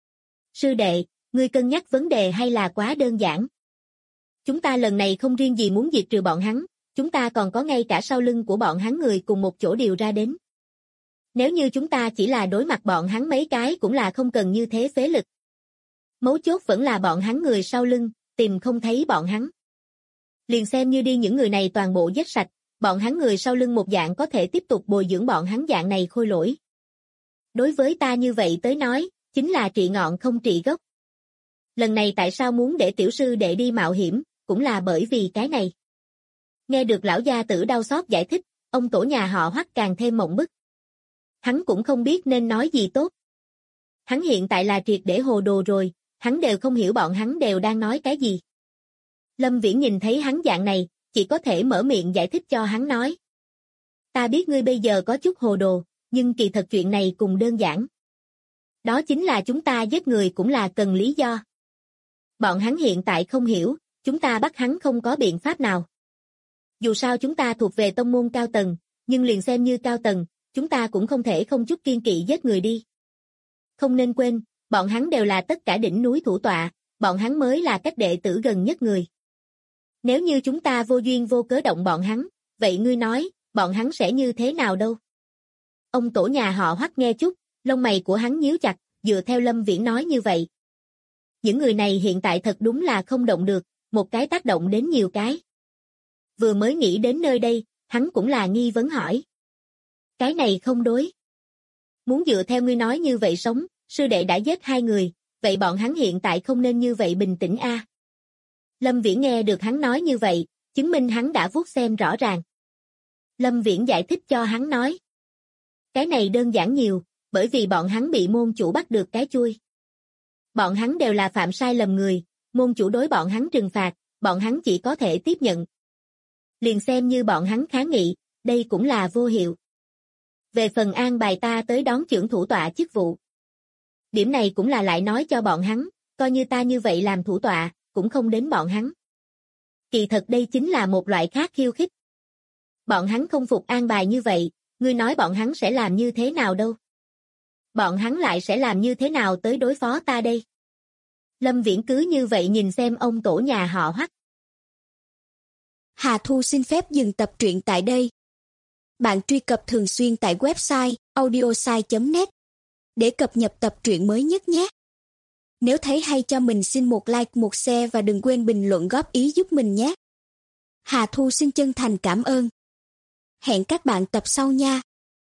Sư đệ, ngươi cân nhắc vấn đề hay là quá đơn giản? Chúng ta lần này không riêng gì muốn diệt trừ bọn hắn, chúng ta còn có ngay cả sau lưng của bọn hắn người cùng một chỗ điều ra đến. Nếu như chúng ta chỉ là đối mặt bọn hắn mấy cái cũng là không cần như thế phế lực. Mấu chốt vẫn là bọn hắn người sau lưng, tìm không thấy bọn hắn. Liền xem như đi những người này toàn bộ giết sạch, bọn hắn người sau lưng một dạng có thể tiếp tục bồi dưỡng bọn hắn dạng này khôi lỗi. Đối với ta như vậy tới nói, chính là trị ngọn không trị gốc. Lần này tại sao muốn để tiểu sư đệ đi mạo hiểm, cũng là bởi vì cái này. Nghe được lão gia tử đau xót giải thích, ông tổ nhà họ Hoắc càng thêm mộng bức. Hắn cũng không biết nên nói gì tốt. Hắn hiện tại là triệt để hồ đồ rồi, hắn đều không hiểu bọn hắn đều đang nói cái gì. Lâm Viễn nhìn thấy hắn dạng này, chỉ có thể mở miệng giải thích cho hắn nói. Ta biết ngươi bây giờ có chút hồ đồ, nhưng kỳ thật chuyện này cùng đơn giản. Đó chính là chúng ta giết người cũng là cần lý do. Bọn hắn hiện tại không hiểu, chúng ta bắt hắn không có biện pháp nào. Dù sao chúng ta thuộc về tông môn cao tầng, nhưng liền xem như cao tầng, chúng ta cũng không thể không chút kiên kỵ giết người đi. Không nên quên, bọn hắn đều là tất cả đỉnh núi thủ tọa, bọn hắn mới là cách đệ tử gần nhất người. Nếu như chúng ta vô duyên vô cớ động bọn hắn, vậy ngươi nói, bọn hắn sẽ như thế nào đâu? Ông tổ nhà họ Hoắc nghe chút, lông mày của hắn nhíu chặt, dựa theo Lâm Viễn nói như vậy. Những người này hiện tại thật đúng là không động được, một cái tác động đến nhiều cái. Vừa mới nghĩ đến nơi đây, hắn cũng là nghi vấn hỏi. Cái này không đối. Muốn dựa theo ngươi nói như vậy sống, sư đệ đã giết 2 người, vậy bọn hắn hiện tại không nên như vậy bình tĩnh a. Lâm Viễn nghe được hắn nói như vậy, chứng minh hắn đã vuốt xem rõ ràng. Lâm Viễn giải thích cho hắn nói. Cái này đơn giản nhiều, bởi vì bọn hắn bị môn chủ bắt được cái chui. Bọn hắn đều là phạm sai lầm người, môn chủ đối bọn hắn trừng phạt, bọn hắn chỉ có thể tiếp nhận. Liền xem như bọn hắn kháng nghị, đây cũng là vô hiệu. Về phần an bài ta tới đón trưởng thủ tọa chức vụ. Điểm này cũng là lại nói cho bọn hắn, coi như ta như vậy làm thủ tọa, cũng không đến bọn hắn. Kỳ thật đây chính là một loại khác khiêu khích. Bọn hắn không phục an bài như vậy, ngươi nói bọn hắn sẽ làm như thế nào đâu? Bọn hắn lại sẽ làm như thế nào tới đối phó ta đây? Lâm Viễn cứ như vậy nhìn xem ông tổ nhà họ Hoắc. Hà Thu xin phép dừng tập truyện tại đây. Bạn truy cập thường xuyên tại website audiosai.net để cập nhật tập truyện mới nhất nhé. Nếu thấy hay cho mình xin một like, một share và đừng quên bình luận góp ý giúp mình nhé. Hà Thu xin chân thành cảm ơn. Hẹn các bạn tập sau nha.